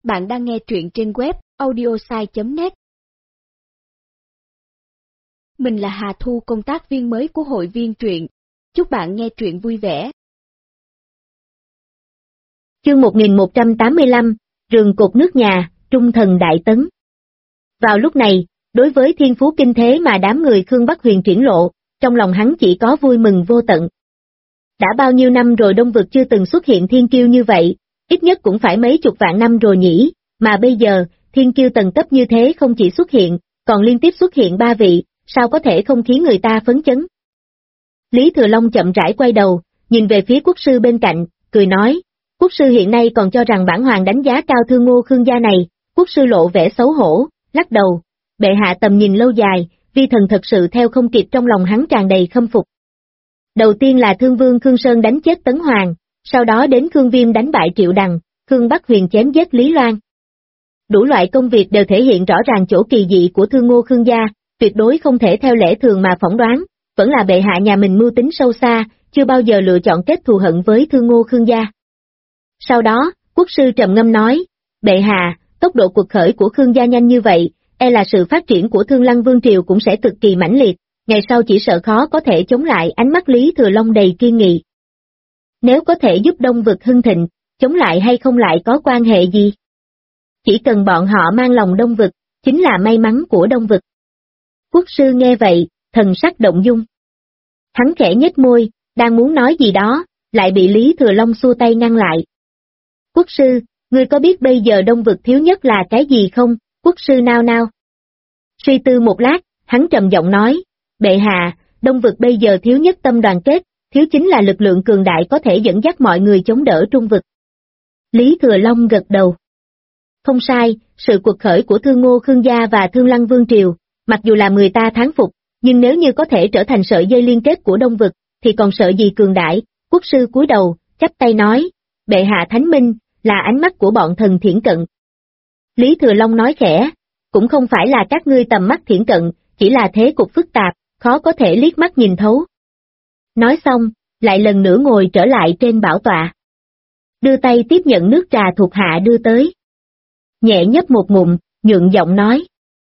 Bạn đang nghe truyện trên web audiosai.net. Mình là Hà Thu, công tác viên mới của hội viên truyện. Chúc bạn nghe truyện vui vẻ. Chương 1185, Rường cột nước nhà, Trung thần Đại Tấn. Vào lúc này, đối với thiên phú kinh thế mà đám người Khương Bắc Huyền triển lộ, trong lòng hắn chỉ có vui mừng vô tận. Đã bao nhiêu năm rồi Đông Vực chưa từng xuất hiện thiên kiêu như vậy, ít nhất cũng phải mấy chục vạn năm rồi nhỉ, mà bây giờ, thiên kiêu tầng cấp như thế không chỉ xuất hiện, còn liên tiếp xuất hiện 3 vị, sao có thể không khiến người ta phấn chấn. Lý Thừa Long chậm rãi quay đầu, nhìn về phía quốc sư bên cạnh, cười nói, quốc sư hiện nay còn cho rằng bản hoàng đánh giá cao Thương Ngô Khương gia này, quốc sư lộ vẻ xấu hổ, lắc đầu, bệ hạ tầm nhìn lâu dài, vi thần thật sự theo không kịp, trong lòng hắn tràn đầy khâm phục. Đầu tiên là Thương Vương Khương Sơn đánh chết Tấn Hoàng, sau đó đến Khương Viêm đánh bại Triệu Đằng, Khương Bắc Huyền chém giết Lý Loan. Đủ loại công việc đều thể hiện rõ ràng chỗ kỳ dị của Thương Ngô Khương gia, tuyệt đối không thể theo lẽ thường mà phỏng đoán, vẫn là bệ hạ nhà mình mưu tính sâu xa, chưa bao giờ lựa chọn kết thù hận với Thương Ngô Khương gia. Sau đó, quốc sư trầm ngâm nói, bệ hạ, tốc độ cuộc khởi của Khương gia nhanh như vậy, e là sự phát triển của Thương Lăng Vương Triều cũng sẽ cực kỳ mãnh liệt, ngày sau chỉ sợ khó có thể chống lại. Ánh mắt Lý Thừa Long đầy kiên nghị. Nếu có thể giúp Đông Vực hưng thịnh, chống lại hay không lại có quan hệ gì? Chỉ cần bọn họ mang lòng Đông Vực, chính là may mắn của Đông Vực. Quốc sư nghe vậy, thần sắc động dung. Hắn khẽ nhếch môi, đang muốn nói gì đó, lại bị Lý Thừa Long xua tay ngăn lại. Quốc sư, ngươi có biết bây giờ Đông Vực thiếu nhất là cái gì không? Quốc sư nao nao. Suy tư một lát, hắn trầm giọng nói, bệ hạ, Đông Vực bây giờ thiếu nhất tâm đoàn kết, thiếu chính là lực lượng cường đại có thể dẫn dắt mọi người chống đỡ Trung Vực. Lý Thừa Long gật đầu. Không sai, sự cuộc khởi của Thương Ngô Khương gia và Thương Lăng Vương Triều, mặc dù làm người ta thán phục, nhưng nếu như có thể trở thành sợi dây liên kết của Đông Vực, thì còn sợ gì cường đại. Quốc sư cúi đầu, chắp tay nói, bệ hạ thánh minh, là ánh mắt của bọn thần thiển cận. Lý Thừa Long nói khẽ, cũng không phải là các ngươi tầm mắt thiển cận, chỉ là thế cục phức tạp, khó có thể liếc mắt nhìn thấu. Nói xong, lại lần nữa ngồi trở lại trên bảo tọa. Đưa tay tiếp nhận nước trà thuộc hạ đưa tới. Nhẹ nhấp một ngụm, nhượng giọng nói.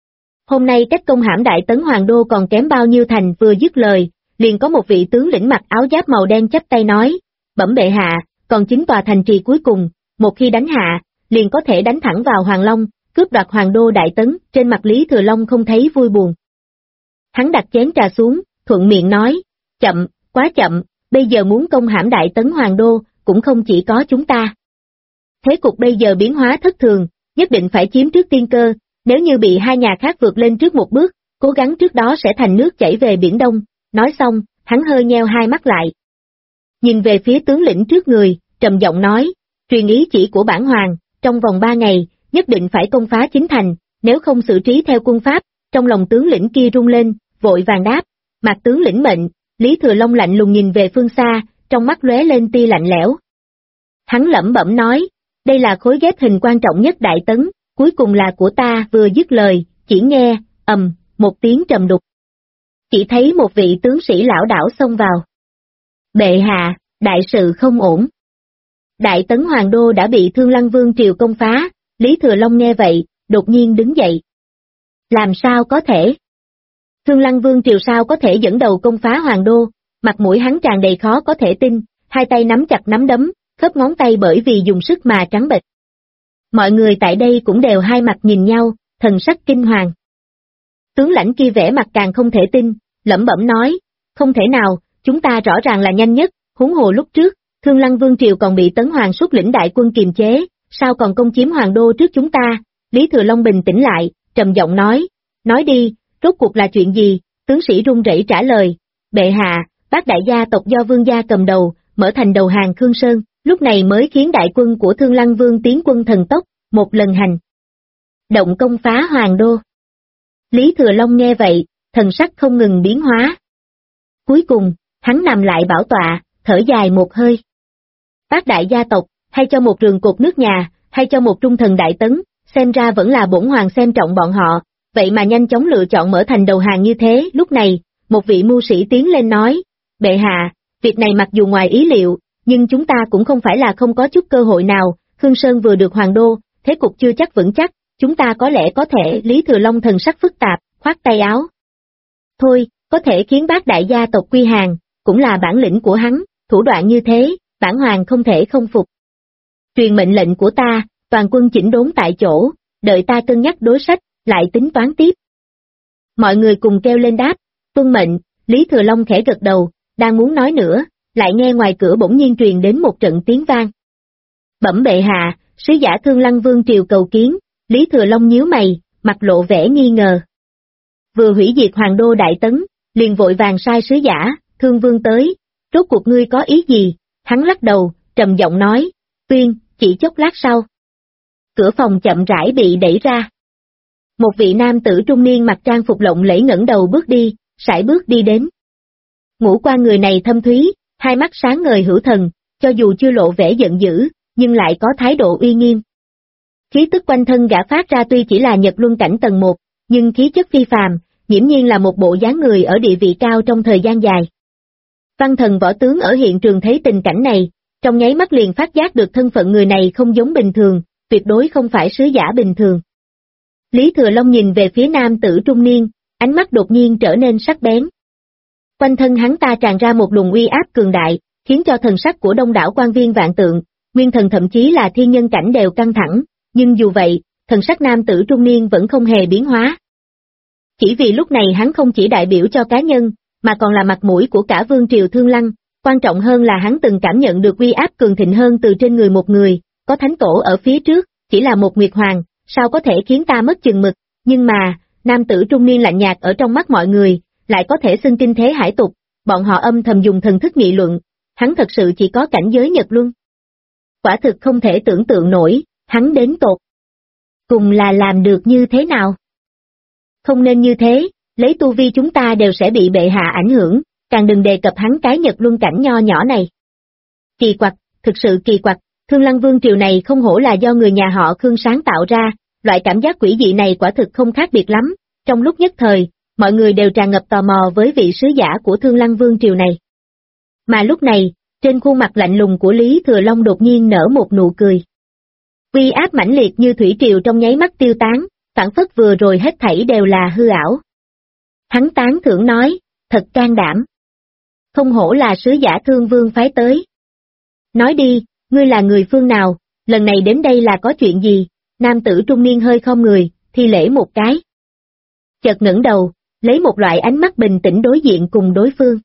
Hôm nay cách công hãm Đại Tấn Hoàng đô còn kém bao nhiêu thành. Vừa dứt lời, liền có một vị tướng lĩnh mặc áo giáp màu đen chắp tay nói, bẩm bệ hạ, còn 9 tòa thành trì cuối cùng, một khi đánh hạ, liền có thể đánh thẳng vào Hoàng Long, cướp đoạt Hoàng đô Đại Tấn. Trên mặt Lý Thừa Long không thấy vui buồn. Hắn đặt chén trà xuống, thuận miệng nói, chậm, quá chậm, bây giờ muốn công hãm Đại Tấn Hoàng đô, cũng không chỉ có chúng ta. Thế cục bây giờ biến hóa thất thường, nhất định phải chiếm trước tiên cơ, nếu như bị hai nhà khác vượt lên trước một bước, cố gắng trước đó sẽ thành nước chảy về Biển Đông. Nói xong, hắn hơi nheo hai mắt lại. Nhìn về phía tướng lĩnh trước người, trầm giọng nói, truyền ý chỉ của bản hoàng, trong vòng 3 ngày, nhất định phải công phá chính thành, nếu không xử trí theo quân pháp. Trong lòng tướng lĩnh kia rung lên, vội vàng đáp, mặt tướng lĩnh mệnh. Lý Thừa Long lạnh lùng nhìn về phương xa, trong mắt lóe lên tia lạnh lẽo. Hắn lẩm bẩm nói, đây là khối ghép hình quan trọng nhất Đại Tấn, cuối cùng là của ta. Vừa dứt lời, chỉ nghe, một tiếng trầm đục. Chỉ thấy một vị tướng sĩ lão đảo xông vào. Bệ hạ, đại sự không ổn. Đại Tấn Hoàng đô đã bị Thương Lăng Vương Triều công phá. Lý Thừa Long nghe vậy, đột nhiên đứng dậy. Làm sao có thể? Thương Lăng Vương Triều sao có thể dẫn đầu công phá Hoàng đô? Mặt mũi hắn tràn đầy khó có thể tin, hai tay nắm chặt nắm đấm, khớp ngón tay bởi vì dùng sức mà trắng bệch. Mọi người tại đây cũng đều hai mặt nhìn nhau, thần sắc kinh hoàng. Tướng lãnh kia vẻ mặt càng không thể tin, lẩm bẩm nói, không thể nào, chúng ta rõ ràng là nhanh nhất, huống hồ lúc trước, Thương Lăng Vương Triều còn bị Tấn Hoàng xuất lĩnh đại quân kiềm chế, sao còn công chiếm Hoàng đô trước chúng ta? Lý Thừa Long bình tĩnh lại, trầm giọng nói đi, rốt cuộc là chuyện gì? Tướng sĩ run rẩy trả lời, bệ hạ, bác đại gia tộc do vương gia cầm đầu, mở thành đầu hàng Khương Sơn, lúc này mới khiến đại quân của Thương Lăng Vương tiến quân thần tốc, một lần hành động công phá Hoàng đô. Lý Thừa Long nghe vậy, thần sắc không ngừng biến hóa. Cuối cùng, hắn nằm lại bảo tọa, thở dài một hơi. Bác đại gia tộc, hay cho một rường cột nước nhà, hay cho một trung thần Đại Tấn, xem ra vẫn là bổn hoàng xem trọng bọn họ, vậy mà nhanh chóng lựa chọn mở thành đầu hàng như thế. Lúc này, một vị mưu sĩ tiến lên nói, bệ hạ, việc này mặc dù ngoài ý liệu, nhưng chúng ta cũng không phải là không có chút cơ hội nào. Khương Sơn vừa được Hoàng đô, thế cục chưa chắc vững chắc, chúng ta có lẽ có thể. Lý Thừa Long thần sắc phức tạp, khoát tay áo. Thôi, có thể khiến bác đại gia tộc quy hàng, cũng là bản lĩnh của hắn, thủ đoạn như thế, bản hoàng không thể không phục. Truyền mệnh lệnh của ta, toàn quân chỉnh đốn tại chỗ, đợi ta cân nhắc đối sách, lại tính toán tiếp. Mọi người cùng kêu lên đáp, tuân mệnh. Lý Thừa Long khẽ gật đầu, đang muốn nói nữa, lại nghe ngoài cửa bỗng nhiên truyền đến một trận tiếng vang. Bẩm bệ hạ, sứ giả Thương Lăng Vương triều cầu kiến. Lý Thừa Long nhíu mày, mặt lộ vẻ nghi ngờ. Vừa hủy diệt Hoàng đô Đại Tấn, liền vội vàng sai sứ giả, Thương Vương tới, rốt cuộc ngươi có ý gì? Hắn lắc đầu, trầm giọng nói, Tuyên, chỉ chốc lát sau. Cửa phòng chậm rãi bị đẩy ra. Một vị nam tử trung niên mặc trang phục lộng lẫy ngẩng đầu bước đi, sải bước đi đến. Ngũ quan người này thâm thúy, hai mắt sáng ngời hữu thần, cho dù chưa lộ vẻ giận dữ, nhưng lại có thái độ uy nghiêm. Khí tức quanh thân gã phát ra tuy chỉ là Nhật Luân cảnh tầng 1, nhưng khí chất phi phàm, nghiễm nhiên là một bộ dáng người ở địa vị cao trong thời gian dài. Văn Thần võ tướng ở hiện trường thấy tình cảnh này, trong nháy mắt liền phát giác được thân phận người này không giống bình thường, tuyệt đối không phải sứ giả bình thường. Lý Thừa Long nhìn về phía nam tử trung niên, ánh mắt đột nhiên trở nên sắc bén. Quanh thân hắn ta tràn ra một luồng uy áp cường đại, khiến cho thần sắc của đông đảo quan viên vạn tượng, nguyên thần thậm chí là thiên nhân cảnh đều căng thẳng, nhưng dù vậy, thần sắc nam tử trung niên vẫn không hề biến hóa. Chỉ vì lúc này hắn không chỉ đại biểu cho cá nhân, mà còn là mặt mũi của cả vương triều Thương Lăng, quan trọng hơn là hắn từng cảm nhận được uy áp cường thịnh hơn từ trên người một người, có thánh tổ ở phía trước, chỉ là một nguyệt hoàng, sao có thể khiến ta mất chừng mực, nhưng mà, nam tử trung niên lạnh nhạt ở trong mắt mọi người, lại có thể xưng kinh thế hải tục, bọn họ âm thầm dùng thần thức nghị luận, hắn thật sự chỉ có cảnh giới Nhật Luân. Quả thực không thể tưởng tượng nổi, hắn đến tột cùng là làm được như thế nào? Không nên như thế, lấy tu vi chúng ta đều sẽ bị bệ hạ ảnh hưởng, càng đừng đề cập hắn cái Nhật Luân cảnh nho nhỏ này. Kỳ quặc, thực sự kỳ quặc, Thương Lăng Vương triều này không hổ là do người nhà họ Khương sáng tạo ra, loại cảm giác quỷ dị này quả thực không khác biệt lắm, trong lúc nhất thời, mọi người đều tràn ngập tò mò với vị sứ giả của Thương Lăng Vương triều này. Mà lúc này, trên khuôn mặt lạnh lùng của Lý Thừa Long đột nhiên nở một nụ cười. Uy áp mãnh liệt như thủy triều trong nháy mắt tiêu tán, phản phất vừa rồi hết thảy đều là hư ảo. Hắn tán thưởng nói, thật can đảm. Không hổ là sứ giả Thương Vương phái tới. Nói đi, ngươi là người phương nào, lần này đến đây là có chuyện gì? Nam tử trung niên hơi khom người, thi lễ một cái. Chợt ngẩng đầu, lấy một loại ánh mắt bình tĩnh đối diện cùng đối phương.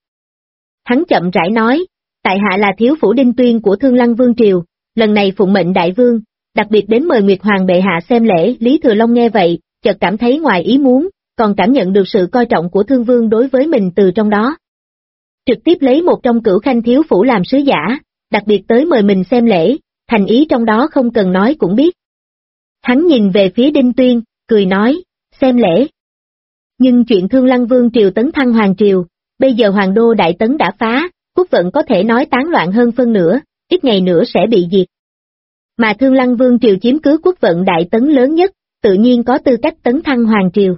Hắn chậm rãi nói, tại hạ là thiếu phủ Đinh Tuyên của Thương Lăng Vương triều, lần này phụng mệnh đại vương, đặc biệt đến mời Nguyệt Hoàng bệ hạ xem lễ. Lý Thừa Long nghe vậy, chợt cảm thấy ngoài ý muốn, còn cảm nhận được sự coi trọng của Thương Vương đối với mình từ trong đó. Trực tiếp lấy một trong cửu khanh thiếu phủ làm sứ giả, đặc biệt tới mời mình xem lễ, thành ý trong đó không cần nói cũng biết. Hắn nhìn về phía Đinh Tuyên, cười nói, xem lễ. Nhưng chuyện Thương Lăng Vương triều tấn thăng hoàng triều, bây giờ Hoàng đô Đại Tấn đã phá, quốc vận có thể nói tán loạn hơn phân nửa, ít ngày nữa sẽ bị diệt. Mà Thương Lăng Vương triều chiếm cứ quốc vận Đại Tấn lớn nhất, tự nhiên có tư cách tấn thăng hoàng triều.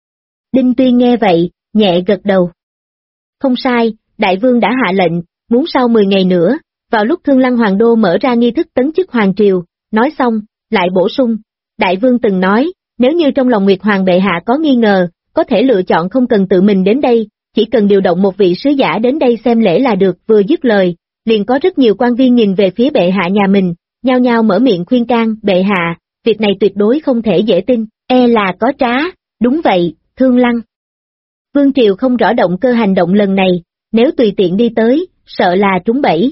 Đinh Tuyên nghe vậy, nhẹ gật đầu. Không sai, đại vương đã hạ lệnh, muốn sau 10 ngày nữa, vào lúc Thương Lăng Hoàng đô mở ra nghi thức tấn chức hoàng triều, nói xong, lại bổ sung, đại vương từng nói, nếu như trong lòng Nguyệt Hoàng bệ hạ có nghi ngờ, có thể lựa chọn không cần tự mình đến đây, chỉ cần điều động một vị sứ giả đến đây xem lễ là được. Vừa dứt lời, liền có rất nhiều quan viên nhìn về phía bệ hạ nhà mình, nhao nhao mở miệng khuyên can, bệ hạ, việc này tuyệt đối không thể dễ tin, e là có trá. Đúng vậy, Thương Lăng Vương triều không rõ động cơ hành động lần này, nếu tùy tiện đi tới, sợ là trúng bẫy.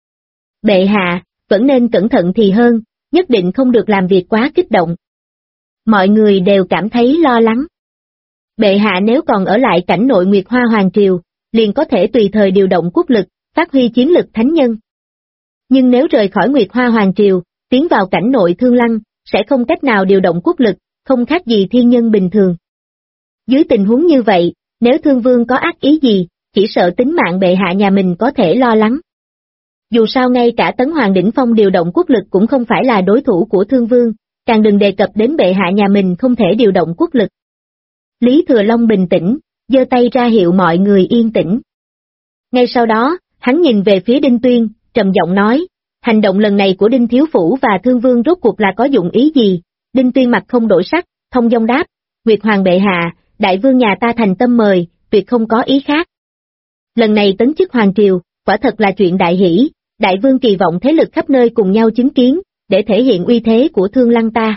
Bệ hạ, vẫn nên cẩn thận thì hơn, nhất định không được làm việc quá kích động. Mọi người đều cảm thấy lo lắng. Bệ hạ nếu còn ở lại cảnh nội Nguyệt Hoa Hoàng triều, liền có thể tùy thời điều động quốc lực, phát huy chiến lực thánh nhân. Nhưng nếu rời khỏi Nguyệt Hoa Hoàng triều, tiến vào cảnh nội Thương Lăng, sẽ không cách nào điều động quốc lực, không khác gì thiên nhân bình thường. Dưới tình huống như vậy, nếu Thương Vương có ác ý gì, chỉ sợ tính mạng bệ hạ nhà mình có thể lo lắng. Dù sao ngay cả Tấn Hoàng đỉnh phong điều động quốc lực cũng không phải là đối thủ của Thương Vương, càng đừng đề cập đến bệ hạ nhà mình không thể điều động quốc lực. Lý Thừa Long bình tĩnh, giơ tay ra hiệu mọi người yên tĩnh. Ngay sau đó, hắn nhìn về phía Đinh Tuyên, trầm giọng nói, Hành động lần này của Đinh Thiếu Phủ và Thương Vương rốt cuộc là có dụng ý gì? Đinh Tuyên mặt không đổi sắc, thông dong đáp, Nguyệt Hoàng bệ hạ, đại vương nhà ta thành tâm mời, tuyệt không có ý khác. Lần này tấn chức hoàng triều, quả thật là chuyện đại hỷ, đại vương kỳ vọng thế lực khắp nơi cùng nhau chứng kiến, để thể hiện uy thế của Thương Lăng ta.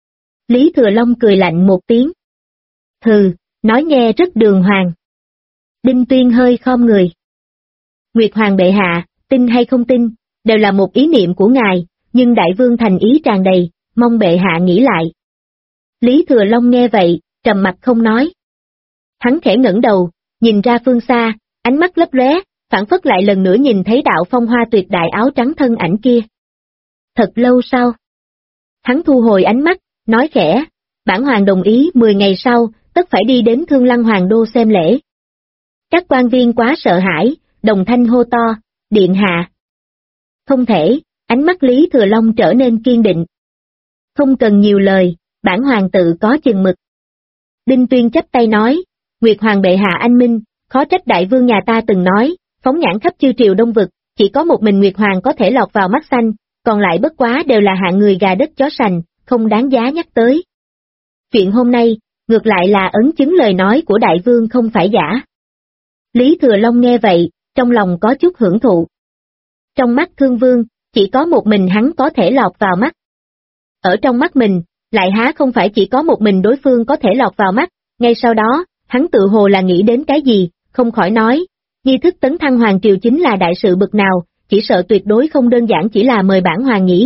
Lý Thừa Long cười lạnh một tiếng. Hừ, nói nghe rất đường hoàng. Đinh Tuyên hơi khom người. Nguyệt Hoàng bệ hạ, tin hay không tin, đều là một ý niệm của ngài, nhưng đại vương thành ý tràn đầy, mong bệ hạ nghĩ lại. Lý Thừa Long nghe vậy, trầm mặt không nói. Hắn khẽ ngẩng đầu, nhìn ra phương xa, ánh mắt lấp lóe, phảng phất lại lần nữa nhìn thấy đạo phong hoa tuyệt đại áo trắng thân ảnh kia. Thật lâu sau, hắn thu hồi ánh mắt, nói khẽ, bản hoàng đồng ý 10 ngày sau, tất phải đi đến Thương Lăng Hoàng đô xem lễ. Các quan viên quá sợ hãi, đồng thanh hô to, điện hạ. Không thể, ánh mắt Lý Thừa Long trở nên kiên định. Không cần nhiều lời, bản hoàng tự có chừng mực. Đinh Tuyên chắp tay nói, Nguyệt Hoàng bệ hạ anh minh, khó trách đại vương nhà ta từng nói, phóng nhãn khắp chư triều đông vực, chỉ có một mình Nguyệt Hoàng có thể lọt vào mắt xanh, còn lại bất quá đều là hạng người gà đất chó sành, không đáng giá nhắc tới. Chuyện hôm nay, ngược lại là ấn chứng lời nói của đại vương không phải giả. Lý Thừa Long nghe vậy, trong lòng có chút hưởng thụ. Trong mắt Thương Vương, chỉ có một mình hắn có thể lọt vào mắt. Ở trong mắt mình, lại há không phải chỉ có một mình đối phương có thể lọt vào mắt, ngay sau đó, hắn tự hồ là nghĩ đến cái gì, không khỏi nói, nghi thức tấn thăng hoàng triều chính là đại sự bực nào, chỉ sợ tuyệt đối không đơn giản chỉ là mời bản hoàng nhỉ.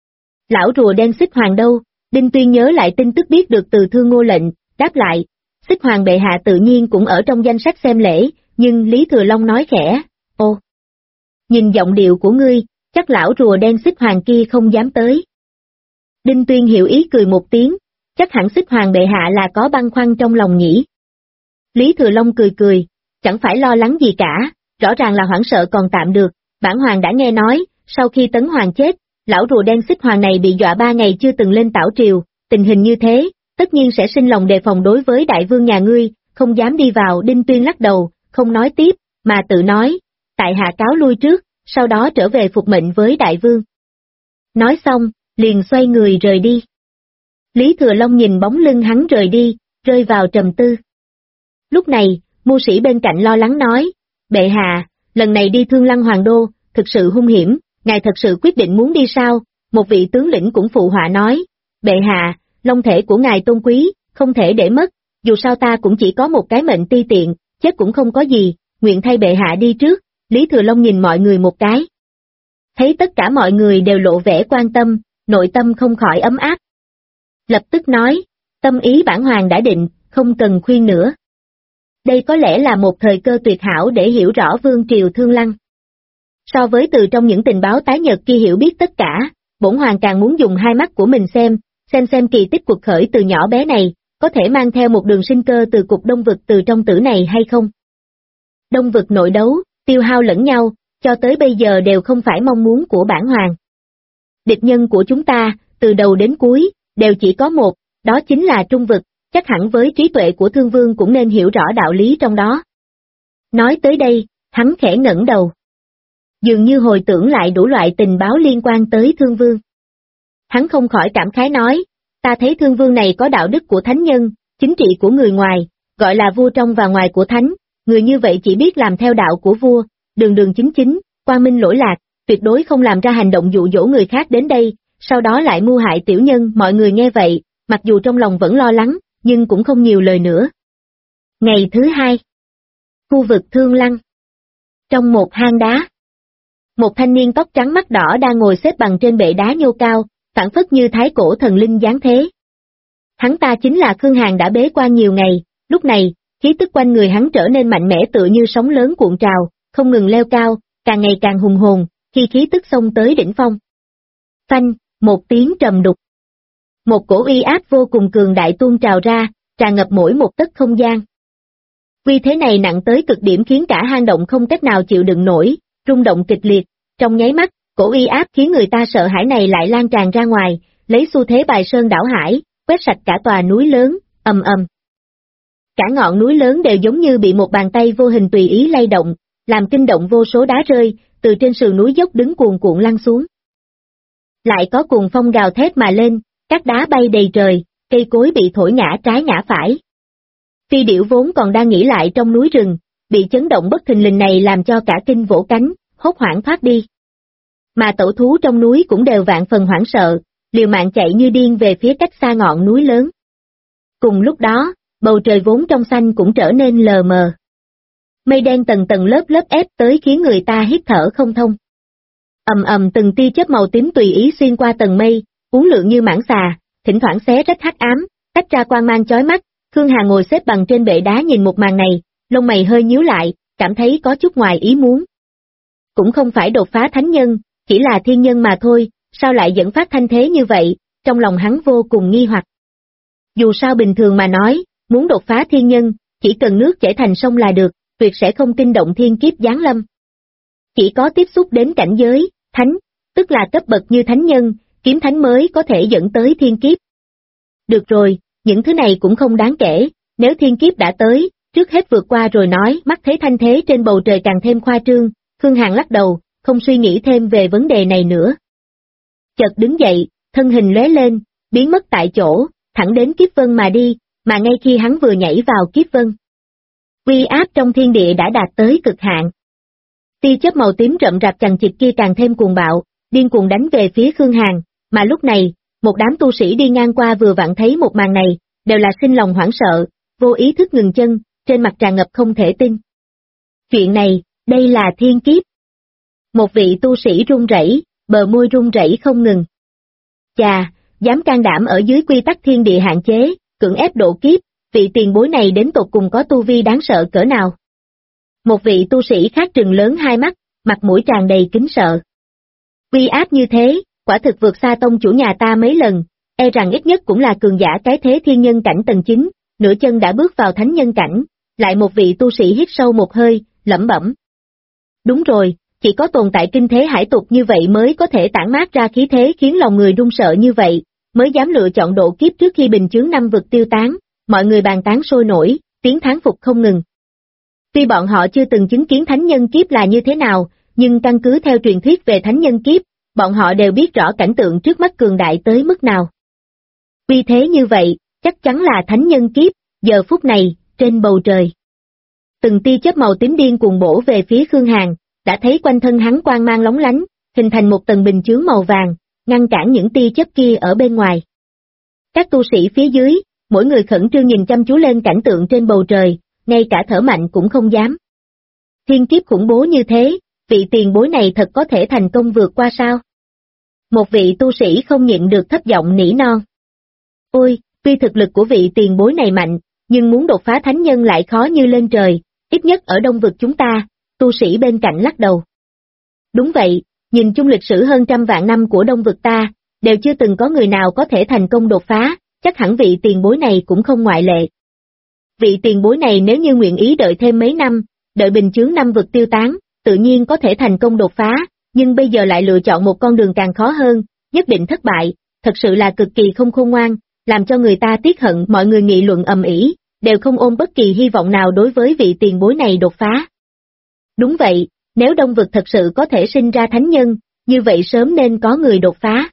Lão rùa đen Xích Hoàng đâu? Đinh Tuyên nhớ lại tin tức biết được từ Thương Ngô lệnh, đáp lại, Xích Hoàng bệ hạ tự nhiên cũng ở trong danh sách xem lễ, nhưng Lý Thừa Long nói khẽ, ô, nhìn giọng điệu của ngươi, chắc lão rùa đen Xích Hoàng kia không dám tới. Đinh Tuyên hiểu ý cười một tiếng, chắc hẳn Xích Hoàng bệ hạ là có băn khoăn trong lòng nhỉ. Lý Thừa Long cười cười, chẳng phải lo lắng gì cả, rõ ràng là hoảng sợ còn tạm được, bản hoàng đã nghe nói, sau khi Tấn Hoàng chết, lão rùa đen Xích Hoàng này bị dọa 3 ngày chưa từng lên tảo triều, tình hình như thế, tất nhiên sẽ sinh lòng đề phòng đối với đại vương nhà ngươi, không dám đi vào. Đinh Tuyên lắc đầu, không nói tiếp, mà tự nói, tại hạ cáo lui trước, sau đó trở về phục mệnh với đại vương. Nói xong, liền xoay người rời đi. Lý Thừa Long nhìn bóng lưng hắn rời đi, rơi vào trầm tư. Lúc này, mưu sĩ bên cạnh lo lắng nói, bệ hạ, lần này đi Thương Lăng Hoàng đô, thực sự hung hiểm, ngài thật sự quyết định muốn đi sao? Một vị tướng lĩnh cũng phụ họa nói, bệ hạ, long thể của ngài tôn quý, không thể để mất, dù sao ta cũng chỉ có một cái mệnh ti tiện, chết cũng không có gì, nguyện thay bệ hạ đi trước. Lý Thừa Long nhìn mọi người một cái. Thấy tất cả mọi người đều lộ vẻ quan tâm, nội tâm không khỏi ấm áp. Lập tức nói, tâm ý bản hoàng đã định, không cần khuyên nữa. Đây có lẽ là một thời cơ tuyệt hảo để hiểu rõ vương triều Thương Lăng. So với từ trong những tình báo tái nhật kia hiểu biết tất cả, bổn hoàng càng muốn dùng hai mắt của mình xem kỳ tích cuộc khởi từ nhỏ bé này, có thể mang theo một đường sinh cơ từ cục đông vực từ trong tử này hay không. Đông vực nội đấu, tiêu hao lẫn nhau, cho tới bây giờ đều không phải mong muốn của bản hoàng. Địch nhân của chúng ta, từ đầu đến cuối, đều chỉ có một, đó chính là Trung vực, chắc hẳn với trí tuệ của Thương Vương cũng nên hiểu rõ đạo lý trong đó. Nói tới đây, hắn khẽ ngẩng đầu. Dường như hồi tưởng lại đủ loại tình báo liên quan tới Thương Vương. Hắn không khỏi cảm khái nói, ta thấy Thương Vương này có đạo đức của thánh nhân, chính trị của người ngoài, gọi là vua trong và ngoài của thánh, người như vậy chỉ biết làm theo đạo của vua, đường đường chính chính, quang minh lỗi lạc, tuyệt đối không làm ra hành động dụ dỗ người khác đến đây, sau đó lại mưu hại tiểu nhân. Mọi người nghe vậy, mặc dù trong lòng vẫn lo lắng, nhưng cũng không nhiều lời nữa. Ngày thứ hai, khu vực Thương Lăng. Trong một hang đá, một thanh niên tóc trắng mắt đỏ đang ngồi xếp bằng trên bệ đá nhô cao, phảng phất như thái cổ thần linh giáng thế. Hắn ta chính là Khương Hàn đã bế quan nhiều ngày, lúc này, khí tức quanh người hắn trở nên mạnh mẽ tựa như sóng lớn cuộn trào, không ngừng leo cao, càng ngày càng hùng hồn, khi khí tức xông tới đỉnh phong. Phanh, một tiếng trầm đục. Một cổ uy áp vô cùng cường đại tuôn trào ra, tràn ngập mỗi một tấc không gian. Uy thế này nặng tới cực điểm khiến cả hang động không cách nào chịu đựng nổi, rung động kịch liệt, trong nháy mắt, cổ uy áp khiến người ta sợ hãi này lại lan tràn ra ngoài, lấy xu thế bài sơn đảo hải, quét sạch cả tòa núi lớn, ầm ầm. Cả ngọn núi lớn đều giống như bị một bàn tay vô hình tùy ý lay động, làm kinh động vô số đá rơi, từ trên sườn núi dốc đứng cuồn cuộn lăn xuống. Lại có cuồng phong gào thét mà lên, cát đá bay đầy trời, cây cối bị thổi ngã trái ngã phải. Phi điểu vốn còn đang nghỉ lại trong núi rừng, bị chấn động bất thình lình này làm cho cả kinh vỗ cánh, hốt hoảng thoát đi. Mà tẩu thú trong núi cũng đều vạn phần hoảng sợ, liều mạng chạy như điên về phía cách xa ngọn núi lớn. Cùng lúc đó, bầu trời vốn trong xanh cũng trở nên lờ mờ. Mây đen tầng tầng lớp lớp ép tới khiến người ta hít thở không thông. Ầm ầm từng tia chớp màu tím tùy ý xuyên qua tầng mây, uốn lượn như mãng xà, thỉnh thoảng xé rách hắc ám, tách ra quang mang chói mắt. Khương Hà ngồi xếp bằng trên bệ đá nhìn một màn này, lông mày hơi nhíu lại, cảm thấy có chút ngoài ý muốn. Cũng không phải đột phá thánh nhân, chỉ là thiên nhân mà thôi, sao lại dẫn phát thanh thế như vậy, trong lòng hắn vô cùng nghi hoặc. Dù sao bình thường mà nói, muốn đột phá thiên nhân, chỉ cần nước chảy thành sông là được, tuyệt sẽ không kinh động thiên kiếp giáng lâm. Chỉ có tiếp xúc đến cảnh giới, thánh, tức là cấp bậc như thánh nhân, kiếm thánh mới có thể dẫn tới thiên kiếp. Được rồi, những thứ này cũng không đáng kể, nếu thiên kiếp đã tới, trước hết vượt qua rồi nói. Mắt thấy thanh thế trên bầu trời càng thêm khoa trương, Khương Hàn lắc đầu, không suy nghĩ thêm về vấn đề này nữa. Chợt đứng dậy, thân hình lóe lên, biến mất tại chỗ, thẳng đến kiếp vân mà đi, mà ngay khi hắn vừa nhảy vào kiếp vân, uy áp trong thiên địa đã đạt tới cực hạn. Tia chớp màu tím rậm rạp chằng chịt kia càng thêm cuồng bạo, điên cuồng đánh về phía Khương Hàn, mà lúc này, một đám tu sĩ đi ngang qua vừa vặn thấy một màn này, đều là sinh lòng hoảng sợ, vô ý thức ngừng chân, trên mặt tràn ngập không thể tin. Chuyện này, đây là thiên kiếp. Một vị tu sĩ run rẩy, bờ môi run rẩy không ngừng. Chà, dám can đảm ở dưới quy tắc thiên địa hạn chế, cưỡng ép độ kiếp, vị tiền bối này đến tột cùng có tu vi đáng sợ cỡ nào. Một vị tu sĩ khác trừng lớn hai mắt, mặt mũi tràn đầy kính sợ. Uy áp như thế, quả thực vượt xa tông chủ nhà ta mấy lần, e rằng ít nhất cũng là cường giả cái thế thiên nhân cảnh tầng 9, nửa chân đã bước vào thánh nhân cảnh, lại một vị tu sĩ hít sâu một hơi, lẩm bẩm. Đúng rồi, chỉ có tồn tại kinh thế hải tục như vậy mới có thể tản mát ra khí thế khiến lòng người run sợ như vậy, mới dám lựa chọn độ kiếp trước khi bình chướng năm vực tiêu tán, mọi người bàn tán sôi nổi, tiếng thán phục không ngừng. Tuy bọn họ chưa từng chứng kiến thánh nhân kiếp là như thế nào, nhưng căn cứ theo truyền thuyết về thánh nhân kiếp, bọn họ đều biết rõ cảnh tượng trước mắt cường đại tới mức nào. Vì thế như vậy, chắc chắn là thánh nhân kiếp, giờ phút này, trên bầu trời. Từng tia chớp màu tím điên cuồng bổ về phía Khương Hàn, đã thấy quanh thân hắn quang mang lóng lánh, hình thành một tầng bình chướng màu vàng, ngăn cản những tia chớp kia ở bên ngoài. Các tu sĩ phía dưới, mỗi người khẩn trương nhìn chăm chú lên cảnh tượng trên bầu trời, ngay cả thở mạnh cũng không dám. Thiên kiếp khủng bố như thế, vị tiền bối này thật có thể thành công vượt qua sao? Một vị tu sĩ không nhịn được thấp giọng nỉ non. Ôi, tuy thực lực của vị tiền bối này mạnh, nhưng muốn đột phá thánh nhân lại khó như lên trời, ít nhất ở đông vực chúng ta, tu sĩ bên cạnh lắc đầu. Đúng vậy, nhìn chung lịch sử hơn trăm vạn năm của đông vực ta, đều chưa từng có người nào có thể thành công đột phá, chắc hẳn vị tiền bối này cũng không ngoại lệ. Vị tiền bối này nếu như nguyện ý đợi thêm mấy năm, đợi bình chướng năm vực tiêu tán, tự nhiên có thể thành công đột phá, nhưng bây giờ lại lựa chọn một con đường càng khó hơn, nhất định thất bại, thật sự là cực kỳ không khôn ngoan, làm cho người ta tiếc hận. Mọi người nghị luận ầm ĩ, đều không ôm bất kỳ hy vọng nào đối với vị tiền bối này đột phá. Đúng vậy, nếu đông vực thật sự có thể sinh ra thánh nhân, như vậy sớm nên có người đột phá.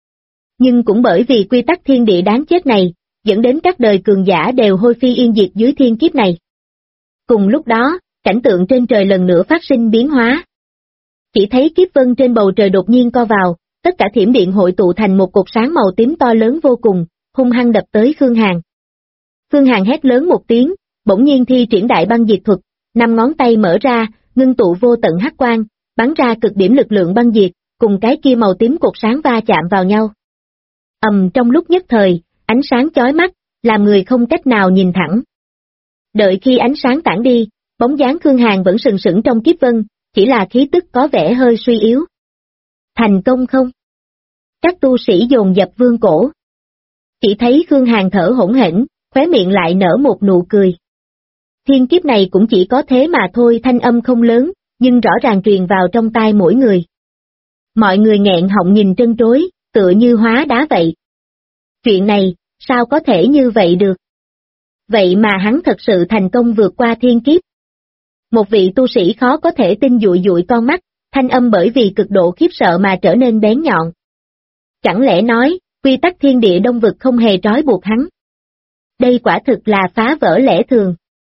Nhưng cũng bởi vì quy tắc thiên địa đáng chết này, dẫn đến các đời cường giả đều hôi phi yên diệt dưới thiên kiếp này. Cùng lúc đó, cảnh tượng trên trời lần nữa phát sinh biến hóa. Chỉ thấy kiếp vân trên bầu trời đột nhiên co vào, tất cả thiểm điện hội tụ thành một cột sáng màu tím to lớn vô cùng, hung hăng đập tới Khương Hàn. Khương Hàn hét lớn một tiếng, bỗng nhiên thi triển đại băng diệt thuật, 5 ngón tay mở ra, ngưng tụ vô tận hắc quang, bắn ra cực điểm lực lượng băng diệt, cùng cái kia màu tím cột sáng va chạm vào nhau. Trong lúc nhất thời, ánh sáng chói mắt, làm người không cách nào nhìn thẳng. Đợi khi ánh sáng tản đi, bóng dáng Khương Hàn vẫn sừng sững trong kiếp vân, chỉ là khí tức có vẻ hơi suy yếu. Thành công không? Các tu sĩ dồn dập vương cổ. Chỉ thấy Khương Hàn thở hổn hển, khóe miệng lại nở một nụ cười. Thiên kiếp này cũng chỉ có thế mà thôi, thanh âm không lớn, nhưng rõ ràng truyền vào trong tai mỗi người. Mọi người nghẹn họng nhìn trân trối, tựa như hóa đá vậy. Chuyện này, sao có thể như vậy được? Vậy mà hắn thật sự thành công vượt qua thiên kiếp. Một vị tu sĩ khó có thể tin dụi dụi con mắt, thanh âm bởi vì cực độ khiếp sợ mà trở nên bén nhọn. Chẳng lẽ nói, quy tắc thiên địa đông vực không hề trói buộc hắn? Đây quả thực là phá vỡ lẽ thường.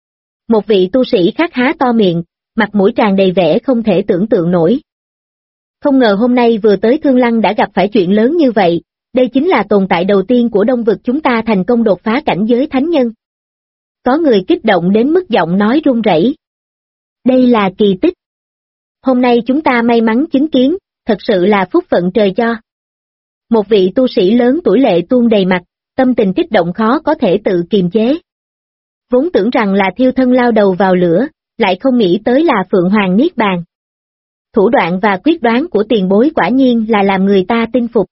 Một vị tu sĩ khác há to miệng, mặt mũi tràn đầy vẻ không thể tưởng tượng nổi. Không ngờ hôm nay vừa tới Thương Lăng đã gặp phải chuyện lớn như vậy, đây chính là tồn tại đầu tiên của đông vực chúng ta thành công đột phá cảnh giới thánh nhân. Có người kích động đến mức giọng nói run rẩy. Đây là kỳ tích. Hôm nay chúng ta may mắn chứng kiến, thật sự là phúc phận trời cho. Một vị tu sĩ lớn tuổi lệ tuôn đầy mặt, tâm tình kích động khó có thể tự kiềm chế. Vốn tưởng rằng là thiêu thân lao đầu vào lửa, lại không nghĩ tới là Phượng Hoàng Niết Bàn. Thủ đoạn và quyết đoán của tiền bối quả nhiên là làm người ta tin phục.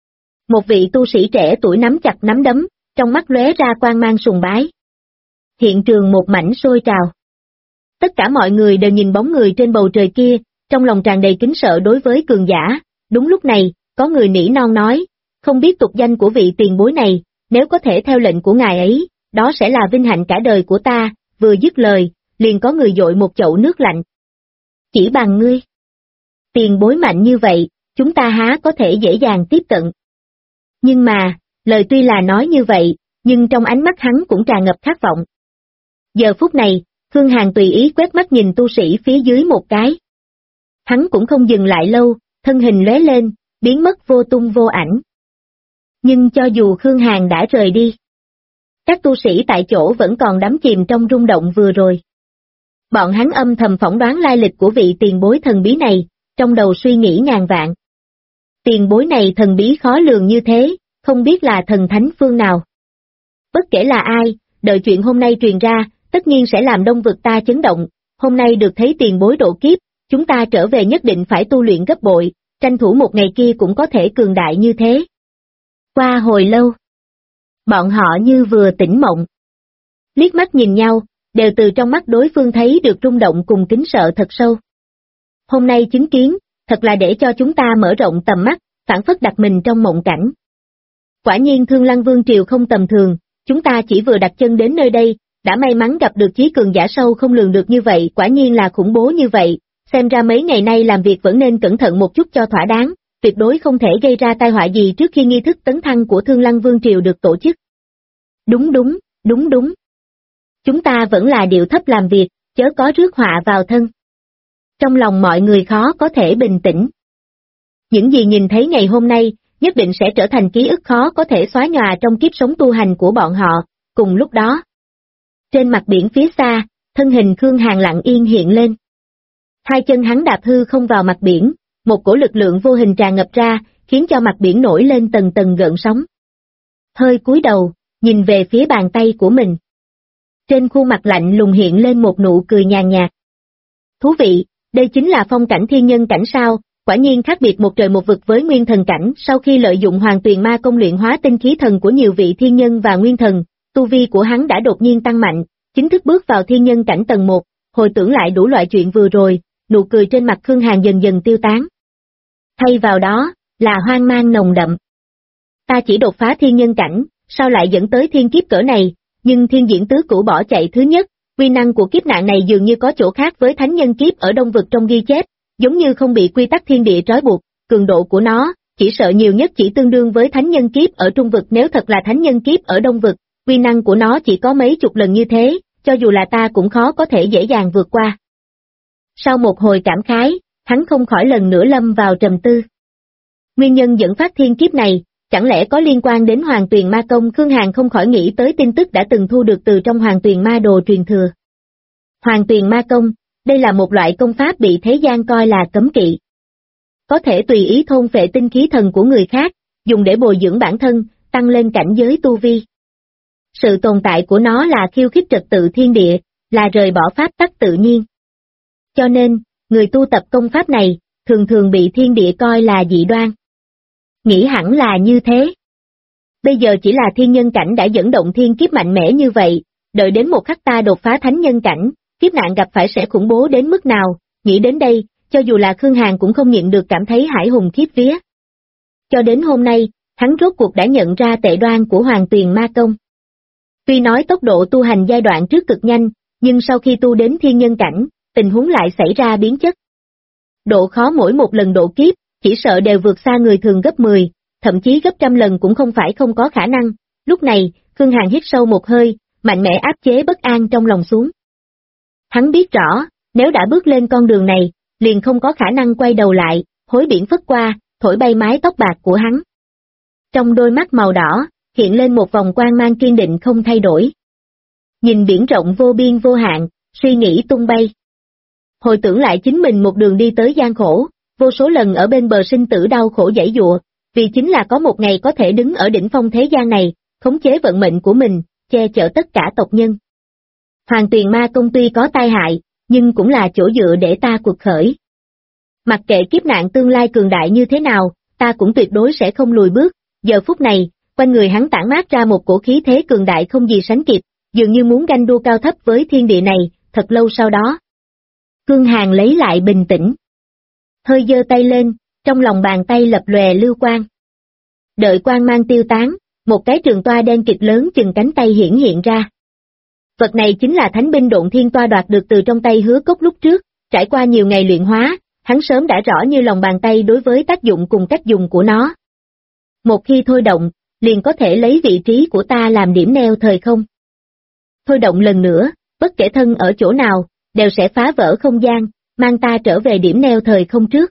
Một vị tu sĩ trẻ tuổi nắm chặt nắm đấm, trong mắt lóe ra quang mang sùng bái. Hiện trường một mảnh sôi trào. Tất cả mọi người đều nhìn bóng người trên bầu trời kia, trong lòng tràn đầy kính sợ đối với cường giả. Đúng lúc này, có người nỉ non nói, không biết tục danh của vị tiền bối này, nếu có thể theo lệnh của ngài ấy, đó sẽ là vinh hạnh cả đời của ta. Vừa dứt lời, liền có người dội một chậu nước lạnh. Chỉ bằng ngươi. Tiền bối mạnh như vậy, chúng ta há có thể dễ dàng tiếp cận. Nhưng mà, lời tuy là nói như vậy, nhưng trong ánh mắt hắn cũng tràn ngập khát vọng. Giờ phút này, Khương Hàn tùy ý quét mắt nhìn tu sĩ phía dưới một cái. Hắn cũng không dừng lại lâu, thân hình lóe lên, biến mất vô tung vô ảnh. Nhưng cho dù Khương Hàn đã rời đi, các tu sĩ tại chỗ vẫn còn đắm chìm trong rung động vừa rồi. Bọn hắn âm thầm phỏng đoán lai lịch của vị tiền bối thần bí này, trong đầu suy nghĩ ngàn vạn. Tiền bối này thần bí khó lường như thế, không biết là thần thánh phương nào. Bất kể là ai, đợi chuyện hôm nay truyền ra, tất nhiên sẽ làm đông vực ta chấn động. Hôm nay được thấy tiền bối độ kiếp, chúng ta trở về nhất định phải tu luyện gấp bội, tranh thủ một ngày kia cũng có thể cường đại như thế. Qua hồi lâu, bọn họ như vừa tỉnh mộng. Liếc mắt nhìn nhau, đều từ trong mắt đối phương thấy được rung động cùng kính sợ thật sâu. Hôm nay chứng kiến, thật là để cho chúng ta mở rộng tầm mắt, phảng phất đặt mình trong mộng cảnh. Quả nhiên Thương Lăng Vương Triều không tầm thường, chúng ta chỉ vừa đặt chân đến nơi đây, đã may mắn gặp được chí cường giả sâu không lường được như vậy, quả nhiên là khủng bố như vậy, xem ra mấy ngày nay làm việc vẫn nên cẩn thận một chút cho thỏa đáng, tuyệt đối không thể gây ra tai họa gì trước khi nghi thức tấn thăng của Thương Lăng Vương Triều được tổ chức. Đúng. Chúng ta vẫn là điệu thấp làm việc, chớ có rước họa vào thân. Trong lòng mọi người khó có thể bình tĩnh. Những gì nhìn thấy ngày hôm nay, nhất định sẽ trở thành ký ức khó có thể xóa nhòa trong kiếp sống tu hành của bọn họ. Cùng lúc đó, trên mặt biển phía xa, thân hình Khương Hàn lặng yên hiện lên. Hai chân hắn đạp hư không vào mặt biển, một cổ lực lượng vô hình tràn ngập ra, khiến cho mặt biển nổi lên tầng tầng gợn sóng. Hơi cúi đầu, nhìn về phía bàn tay của mình. Trên khuôn mặt lạnh lùng hiện lên một nụ cười nhàn nhạt. Thú vị, đây chính là phong cảnh thiên nhân cảnh sao, quả nhiên khác biệt một trời một vực với nguyên thần cảnh. Sau khi lợi dụng Hoàng Tuyền Ma công luyện hóa tinh khí thần của nhiều vị thiên nhân và nguyên thần, tu vi của hắn đã đột nhiên tăng mạnh, chính thức bước vào thiên nhân cảnh tầng 1, hồi tưởng lại đủ loại chuyện vừa rồi, nụ cười trên mặt Khương Hàn dần dần tiêu tán. Thay vào đó, là hoang mang nồng đậm. Ta chỉ đột phá thiên nhân cảnh, sao lại dẫn tới thiên kiếp cỡ này, nhưng thiên diễn tứ cửu bỏ chạy thứ nhất, uy năng của kiếp nạn này dường như có chỗ khác với thánh nhân kiếp ở đông vực trong ghi chép, giống như không bị quy tắc thiên địa trói buộc, cường độ của nó, chỉ sợ nhiều nhất chỉ tương đương với thánh nhân kiếp ở trung vực. Nếu thật là thánh nhân kiếp ở đông vực, uy năng của nó chỉ có mấy chục lần như thế, cho dù là ta cũng khó có thể dễ dàng vượt qua. Sau một hồi cảm khái, hắn không khỏi lần nữa lâm vào trầm tư. Nguyên nhân dẫn phát thiên kiếp này, chẳng lẽ có liên quan đến Hoàng Tuyền Ma Công? Khương Hàn không khỏi nghĩ tới tin tức đã từng thu được từ trong Hoàng Tuyền Ma Đồ truyền thừa. Hoàng Tuyền Ma Công, đây là một loại công pháp bị thế gian coi là cấm kỵ. Có thể tùy ý thôn phệ tinh khí thần của người khác, dùng để bồi dưỡng bản thân, tăng lên cảnh giới tu vi. Sự tồn tại của nó là khiêu khích trật tự thiên địa, là rời bỏ pháp tắc tự nhiên. Cho nên, người tu tập công pháp này, thường thường bị thiên địa coi là dị đoan. Nghĩ hẳn là như thế. Bây giờ chỉ là thiên nhân cảnh đã dẫn động thiên kiếp mạnh mẽ như vậy, đợi đến một khắc ta đột phá thánh nhân cảnh, kiếp nạn gặp phải sẽ khủng bố đến mức nào, nghĩ đến đây, cho dù là Khương Hàn cũng không nhịn được cảm thấy hãi hùng khiếp vía. Cho đến hôm nay, hắn rốt cuộc đã nhận ra tệ đoan của Hoàng Tuyền Ma Công. Tuy nói tốc độ tu hành giai đoạn trước cực nhanh, nhưng sau khi tu đến thiên nhân cảnh, tình huống lại xảy ra biến chất. Độ khó mỗi một lần độ kiếp, chỉ sợ đều vượt xa người thường gấp 10, thậm chí gấp trăm lần cũng không phải không có khả năng. Lúc này, Khương Hàn hít sâu một hơi, mạnh mẽ áp chế bất an trong lòng xuống. Hắn biết rõ, nếu đã bước lên con đường này, liền không có khả năng quay đầu lại, hối biển phất qua, thổi bay mái tóc bạc của hắn. Trong đôi mắt màu đỏ, hiện lên một vòng quang mang kiên định không thay đổi. Nhìn biển rộng vô biên vô hạn, suy nghĩ tung bay. Hồi tưởng lại chính mình một đường đi tới gian khổ, vô số lần ở bên bờ sinh tử đau khổ giãy giụa, vì chính là có một ngày có thể đứng ở đỉnh phong thế gian này, khống chế vận mệnh của mình, che chở tất cả tộc nhân. Hoàng Tuyền Ma Công tuy có tai hại, nhưng cũng là chỗ dựa để ta cuộc khởi. Mặc kệ kiếp nạn tương lai cường đại như thế nào, ta cũng tuyệt đối sẽ không lùi bước. Giờ phút này, quanh người hắn tản mát ra một cổ khí thế cường đại không gì sánh kịp, dường như muốn ganh đua cao thấp với thiên địa này. Thật lâu sau đó, Khương Hàn lấy lại bình tĩnh. Hơi giơ tay lên, trong lòng bàn tay lập lòe lưu quang. Đợi quang mang tiêu tán, một cái trường toa đen kịch lớn chừng cánh tay hiển hiện ra. Vật này chính là thánh binh Độn Thiên Toa đoạt được từ trong tay Hứa Cốc lúc trước, trải qua nhiều ngày luyện hóa, hắn sớm đã rõ như lòng bàn tay đối với tác dụng cùng cách dùng của nó. Một khi thôi động, liền có thể lấy vị trí của ta làm điểm neo thời không. Thôi động lần nữa, bất kể thân ở chỗ nào, đều sẽ phá vỡ không gian, mang ta trở về điểm neo thời không trước.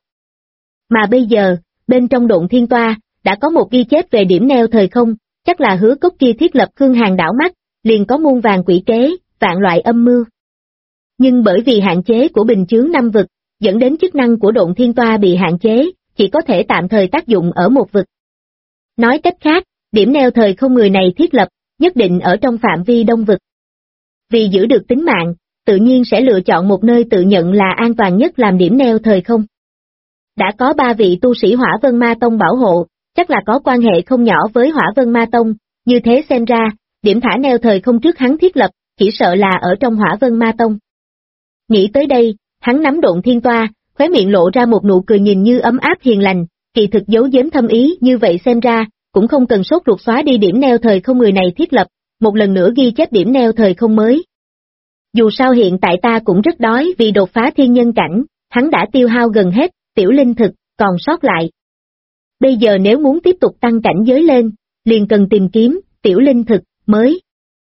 Mà bây giờ, bên trong Độn Thiên Toa, đã có một ghi chép về điểm neo thời không, chắc là Hứa Cốc kia thiết lập Khương Hàn đảo mắt, liền có muôn vàng quỷ kế, vạn loại âm mưu. Nhưng bởi vì hạn chế của bình chướng năm vực, dẫn đến chức năng của Độn Thiên Toa bị hạn chế, chỉ có thể tạm thời tác dụng ở một vực. Nói cách khác, điểm neo thời không người này thiết lập, nhất định ở trong phạm vi đông vực. Vì giữ được tính mạng, tự nhiên sẽ lựa chọn một nơi tự nhận là an toàn nhất làm điểm neo thời không. Đã có 3 vị tu sĩ Hỏa Vân Ma Tông bảo hộ, chắc là có quan hệ không nhỏ với Hỏa Vân Ma Tông, như thế xem ra, điểm thả neo thời không trước hắn thiết lập, chỉ sợ là ở trong Hỏa Vân Ma Tông. Nghĩ tới đây, hắn nắm Độn Thiên Toa, khóe miệng lộ ra một nụ cười nhìn như ấm áp hiền lành, kỳ thực giấu giếm thâm ý, như vậy xem ra, cũng không cần sốt ruột xóa đi điểm neo thời không người này thiết lập, một lần nữa ghi chép điểm neo thời không mới. Dù sao hiện tại ta cũng rất đói vì đột phá thiên nhân cảnh, hắn đã tiêu hao gần hết, tiểu linh thực, còn sót lại. Bây giờ nếu muốn tiếp tục tăng cảnh giới lên, liền cần tìm kiếm, tiểu linh thực, mới.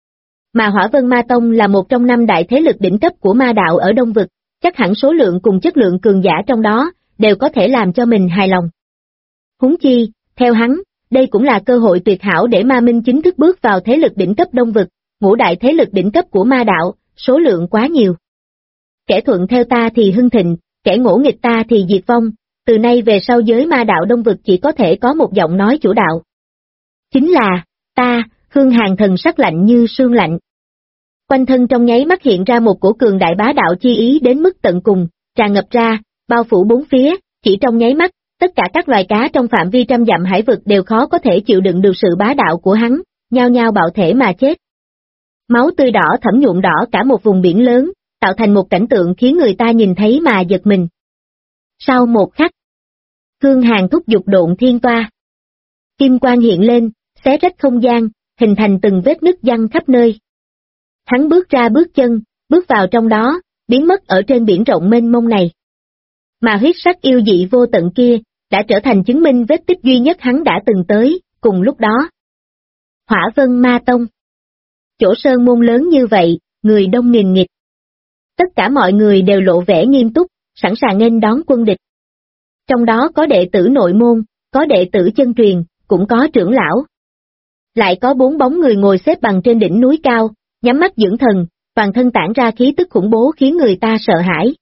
Mà Hỏa Vân Ma Tông là một trong 5 đại thế lực đỉnh cấp của ma đạo ở Đông Vực, chắc hẳn số lượng cùng chất lượng cường giả trong đó, đều có thể làm cho mình hài lòng. Huống chi, theo hắn, đây cũng là cơ hội tuyệt hảo để Ma Minh chính thức bước vào thế lực đỉnh cấp Đông Vực, 5 đại thế lực đỉnh cấp của ma đạo, số lượng quá nhiều. Kẻ thuận theo ta thì hưng thịnh, kẻ ngỗ nghịch ta thì diệt vong, từ nay về sau giới ma đạo Đông Vực chỉ có thể có một giọng nói chủ đạo. Chính là, ta, Khương Hàn thần sắc lạnh như sương lạnh. Quanh thân trong nháy mắt hiện ra một cổ cường đại bá đạo chi ý đến mức tận cùng, tràn ngập ra, bao phủ bốn phía, chỉ trong nháy mắt, tất cả các loài cá trong phạm vi trăm dặm hải vực đều khó có thể chịu đựng được sự bá đạo của hắn, nhao nhao bạo thể mà chết. Máu tươi đỏ thẫm nhuộm đỏ cả một vùng biển lớn, tạo thành một cảnh tượng khiến người ta nhìn thấy mà giật mình. Sau một khắc, Khương Hàn thúc giục Độn Thiên Toa. Kim quang hiện lên, xé rách không gian, hình thành từng vết nứt giăng khắp nơi. Hắn bước ra bước chân, bước vào trong đó, biến mất ở trên biển rộng mênh mông này. Mà huyết sắc yêu dị vô tận kia, đã trở thành chứng minh vết tích duy nhất hắn đã từng tới, cùng lúc đó. Hỏa Vân Ma Tông. Chỗ sơn môn lớn như vậy, người đông nghìn nghịt. Tất cả mọi người đều lộ vẻ nghiêm túc, sẵn sàng nghênh đón quân địch. Trong đó có đệ tử nội môn, có đệ tử chân truyền, cũng có trưởng lão. Lại có 4 bóng người ngồi xếp bằng trên đỉnh núi cao, nhắm mắt dưỡng thần, toàn thân tản ra khí tức khủng bố khiến người ta sợ hãi.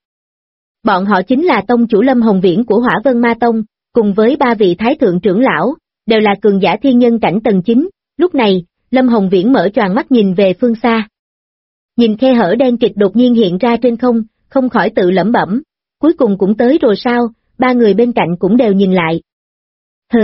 Bọn họ chính là tông chủ Lâm Hồng Viễn của Hỏa Vân Ma Tông, cùng với 3 vị thái thượng trưởng lão, đều là cường giả thiên nhân cảnh tầng 9, lúc này, Lâm Hồng Viễn mở choàng mắt nhìn về phương xa. Nhìn khe hở đen kịt đột nhiên hiện ra trên không, không khỏi tự lẩm bẩm, cuối cùng cũng tới rồi sao, 3 người bên cạnh cũng đều nhìn lại. Hừ.